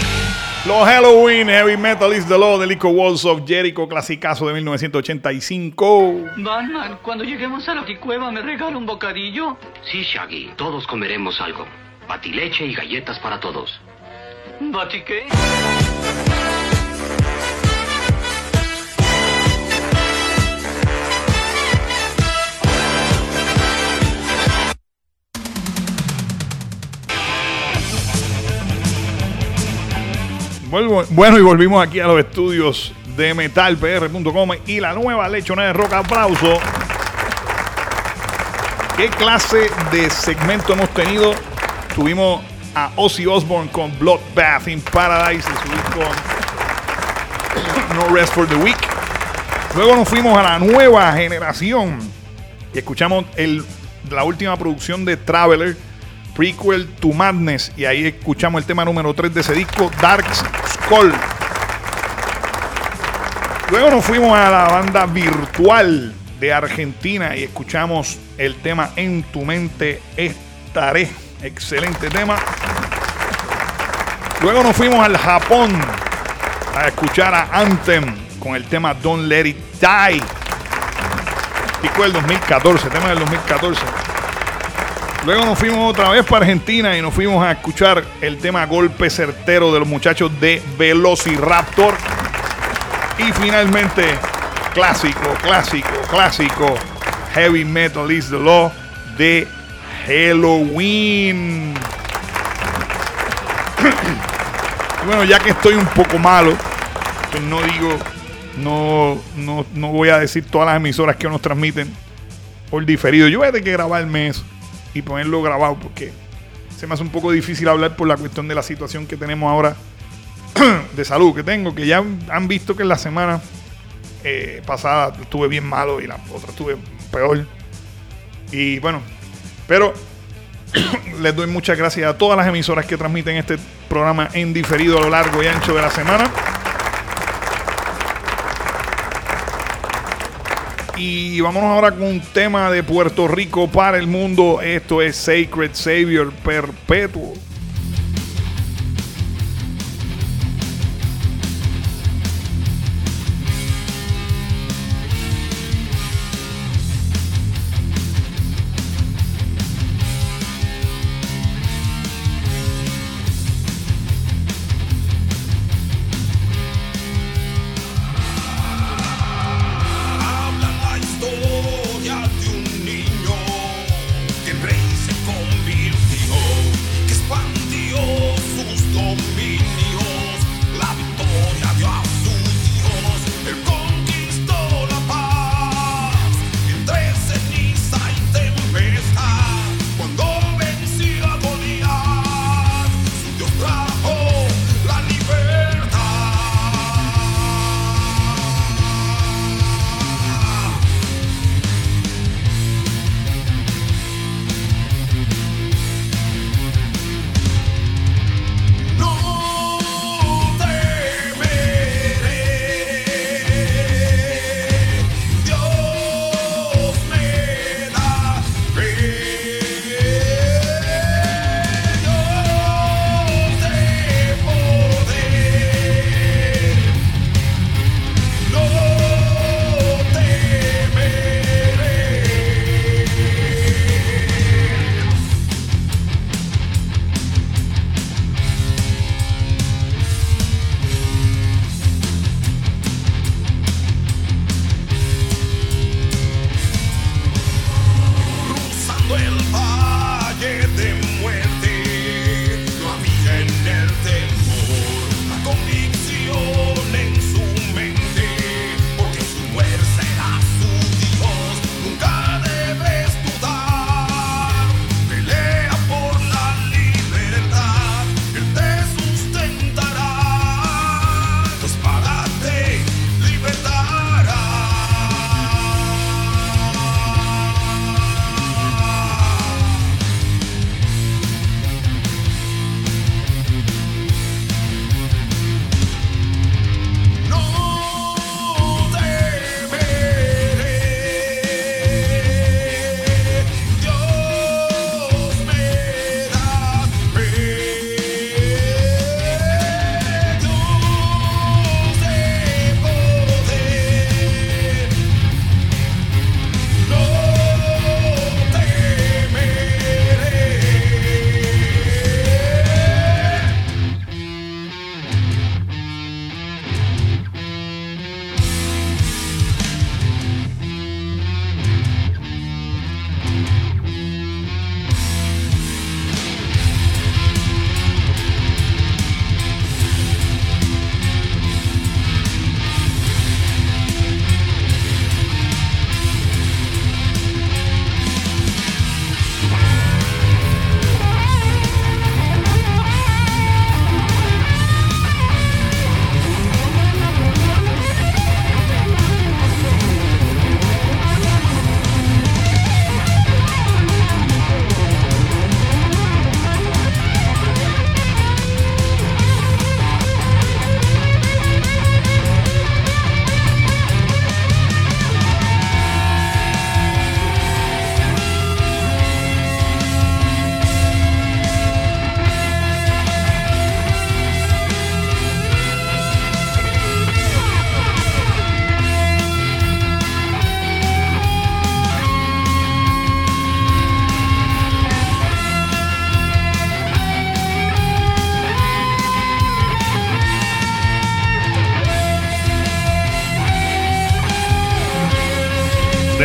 Los Halloween, Heavy Metal is the Law, del disco Walls of Jericho, clasicazo de mil novecientos ochenta y cinco. Batman, cuando lleguemos a la cueva, ¿me regala un bocadillo? Sí, Shaggy, todos comeremos algo. Batileche y galletas para todos. ¿Bati qué? Bueno, y volvimos aquí a los estudios de metal p r punto com y la nueva lechonera de rock. Aplauso. ¿Qué clase de segmento hemos tenido? Tuvimos a Ozzy Osbourne con Bloodbath in Paradise y su disco No Rest for the Weak. Luego nos fuimos a la nueva generación y escuchamos el, la última producción de Traveler, Prequel to Madness, y ahí escuchamos el tema número tres de ese disco, Dark Skull. Luego nos fuimos a la banda Virtual de Argentina y escuchamos el tema En tu mente estaré. Excelente tema. Luego nos fuimos al Japón a escuchar a Anthem con el tema Don't Let It Die. Disco del dos mil catorce, tema del dos mil catorce. Luego nos fuimos otra vez para Argentina y nos fuimos a escuchar el tema Golpe Certero de los muchachos de Velociraptor. Y finalmente, clásico, clásico, clásico, Heavy Metal is the Law de Helloween. Y bueno, ya que estoy un poco malo, pues no digo, no, no, no voy a decir todas las emisoras que nos transmiten por diferido. Yo voy a tener que grabarme eso y ponerlo grabado porque se me hace un poco difícil hablar por la cuestión de la situación que tenemos ahora de salud que tengo, que ya han visto que en la semana eh, pasada estuve bien malo y la otra estuve peor. Y bueno, pero les doy muchas gracias a todas las emisoras que transmiten este programa en diferido a lo largo y ancho de la semana. Y vámonos ahora con un tema de Puerto Rico para el mundo. Esto es Sacred Savior Perpetuo. Se convirtió, que es cuando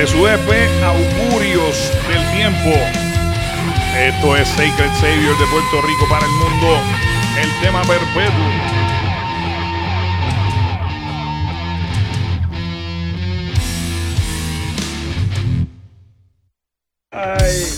de su E P Augurios del Tiempo. Esto es Sacred Savior de Puerto Rico para el mundo, el tema perpetuo. Ay,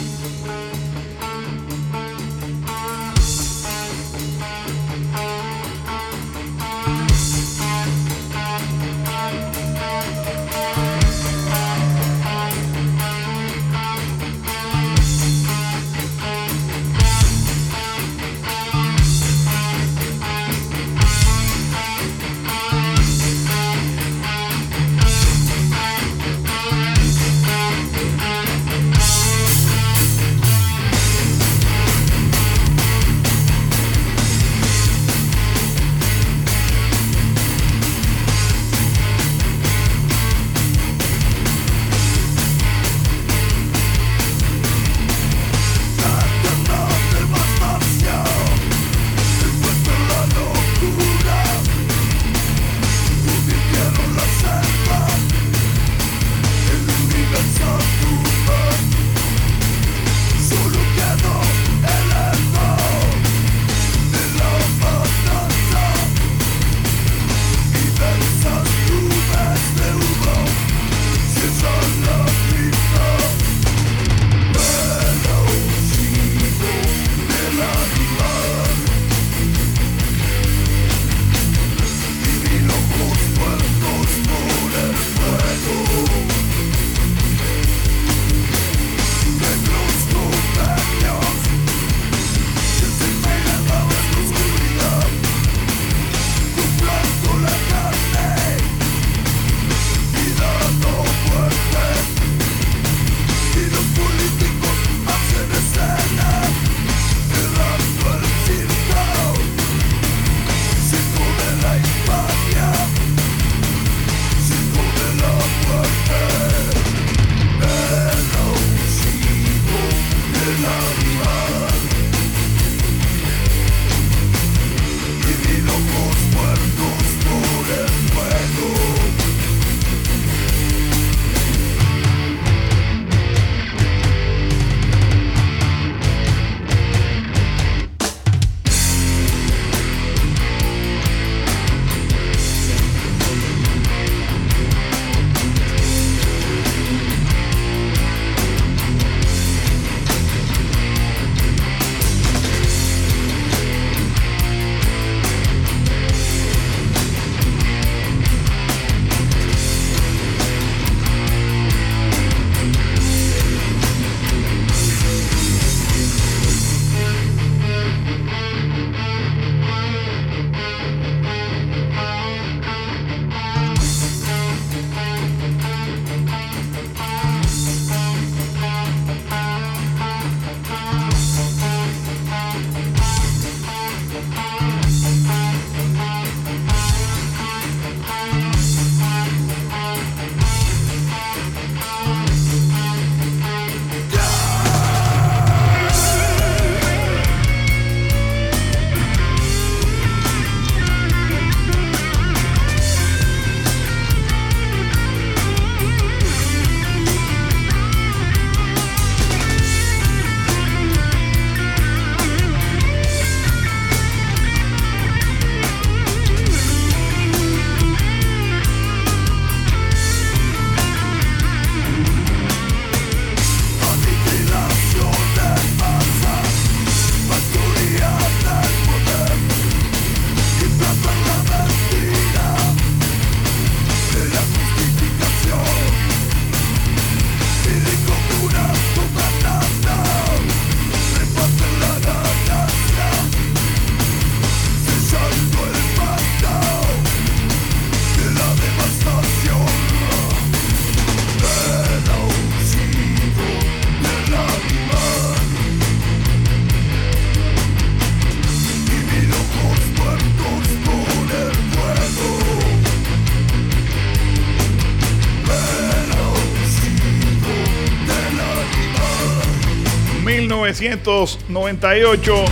mil novecientos noventa y ocho,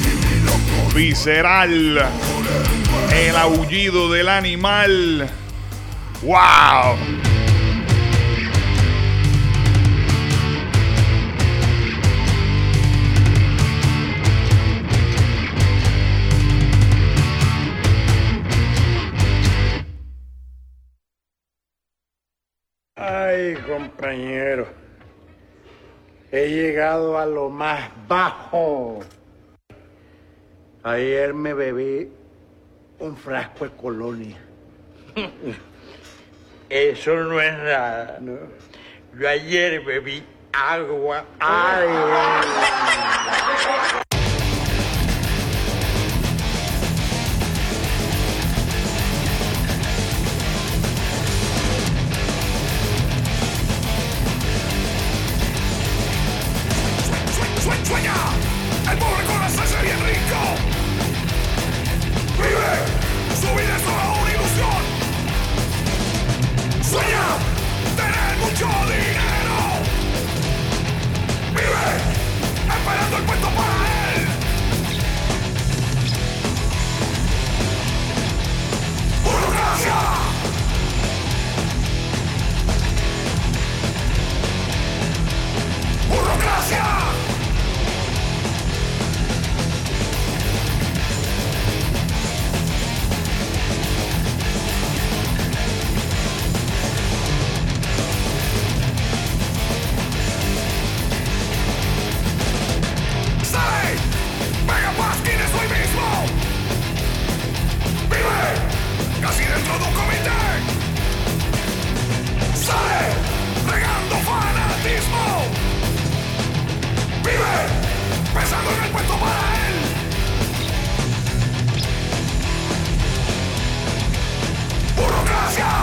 Visceral, El aullido del animal. ¡Wow! compañero. He llegado a lo más bajo. Ayer me bebí un frasco de colonia. Eso no es nada, ¿no? Yo ayer bebí agua. Ay, ay. Sueña, el pobre con hacerse bien rico. Vive, su vida es solo una ilusión. Sueña, tener mucho dinero. Vive, esperando el puesto para él. Burocracia. Burocracia. Casi dentro de un comité. Sale regando fanatismo. Vive pensando en el puesto para él. Burocracia.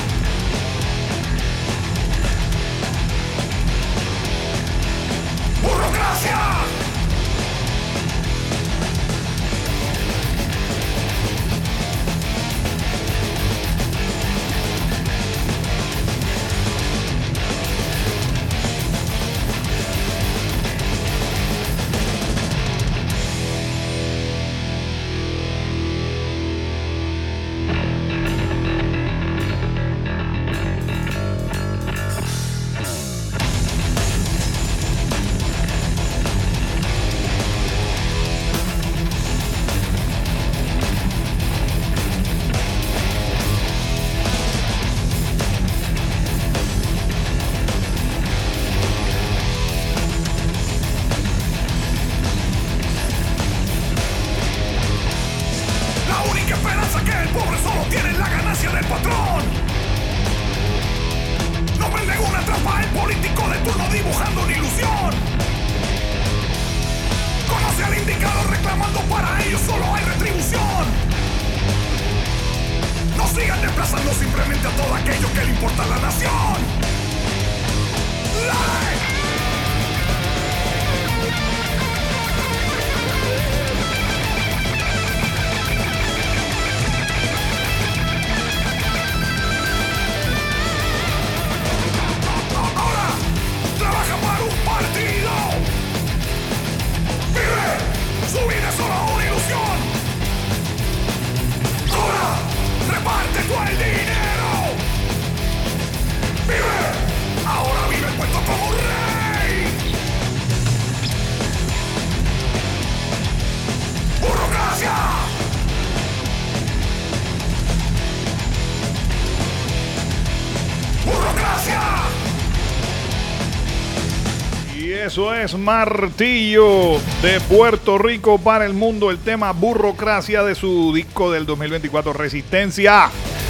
Burocracia. Eso es Martillo de Puerto Rico para el mundo, el tema Burocracia de su disco del dos mil veinticuatro, Resistencia.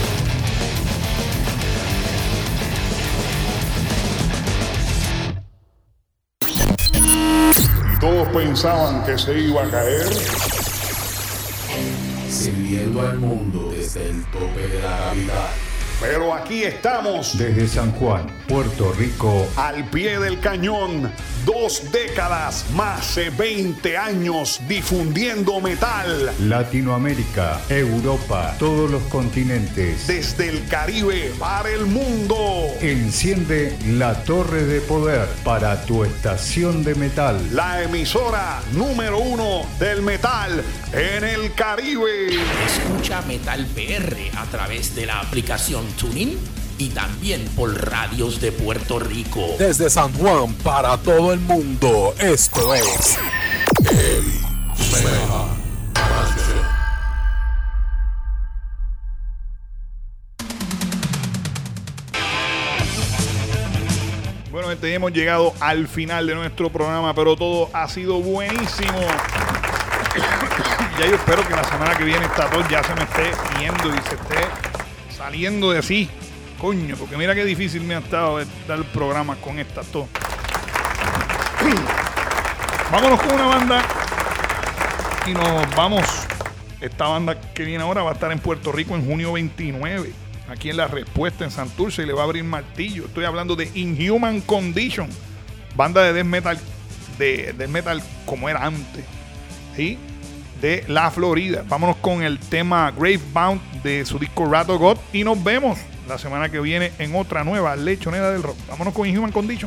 Y todos pensaban que se iba a caer. Sirviendo al mundo desde el tope de la capital. Pero aquí estamos. Desde San Juan, Puerto Rico. Al pie del cañón. Dos décadas, más de veinte años difundiendo metal. Latinoamérica, Europa, todos los continentes. Desde el Caribe para el mundo. Enciende la torre de poder para tu estación de metal. La emisora número uno del metal en el Caribe. Escucha Metal P R a través de la aplicación TuneIn y también por radios de Puerto Rico. Desde San Juan para todo el mundo, esto es El Mega Radio. gente, hemos llegado al final de nuestro programa, pero todo ha sido buenísimo. Ya yo espero que la semana que viene esta tos ya se me esté yendo y se esté saliendo de sí. Coño, porque mira qué difícil me ha estado dar el programa con esta tos. Vámonos con una banda y nos vamos. Esta banda que viene ahora va a estar en Puerto Rico en junio veintinueve. Aquí en La Respuesta en Santurce y le va a abrir martillo. Estoy hablando de Inhuman Condition, banda de death metal, de death metal como era antes, ¿sí? De la Florida. Vámonos con el tema Gravebound de su disco Wrath of God y nos vemos la semana que viene en otra nueva lechonera del rock. Vámonos con Inhuman Condition.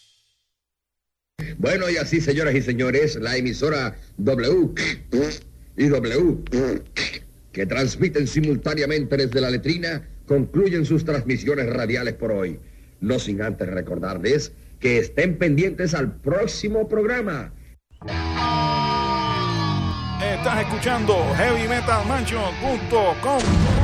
Bueno, y así, señoras y señores, la emisora W y W, que transmiten simultáneamente desde la letrina, concluyen sus transmisiones radiales por hoy. No sin antes recordarles que estén pendientes al próximo programa. Estás escuchando heavy metal mansion punto com.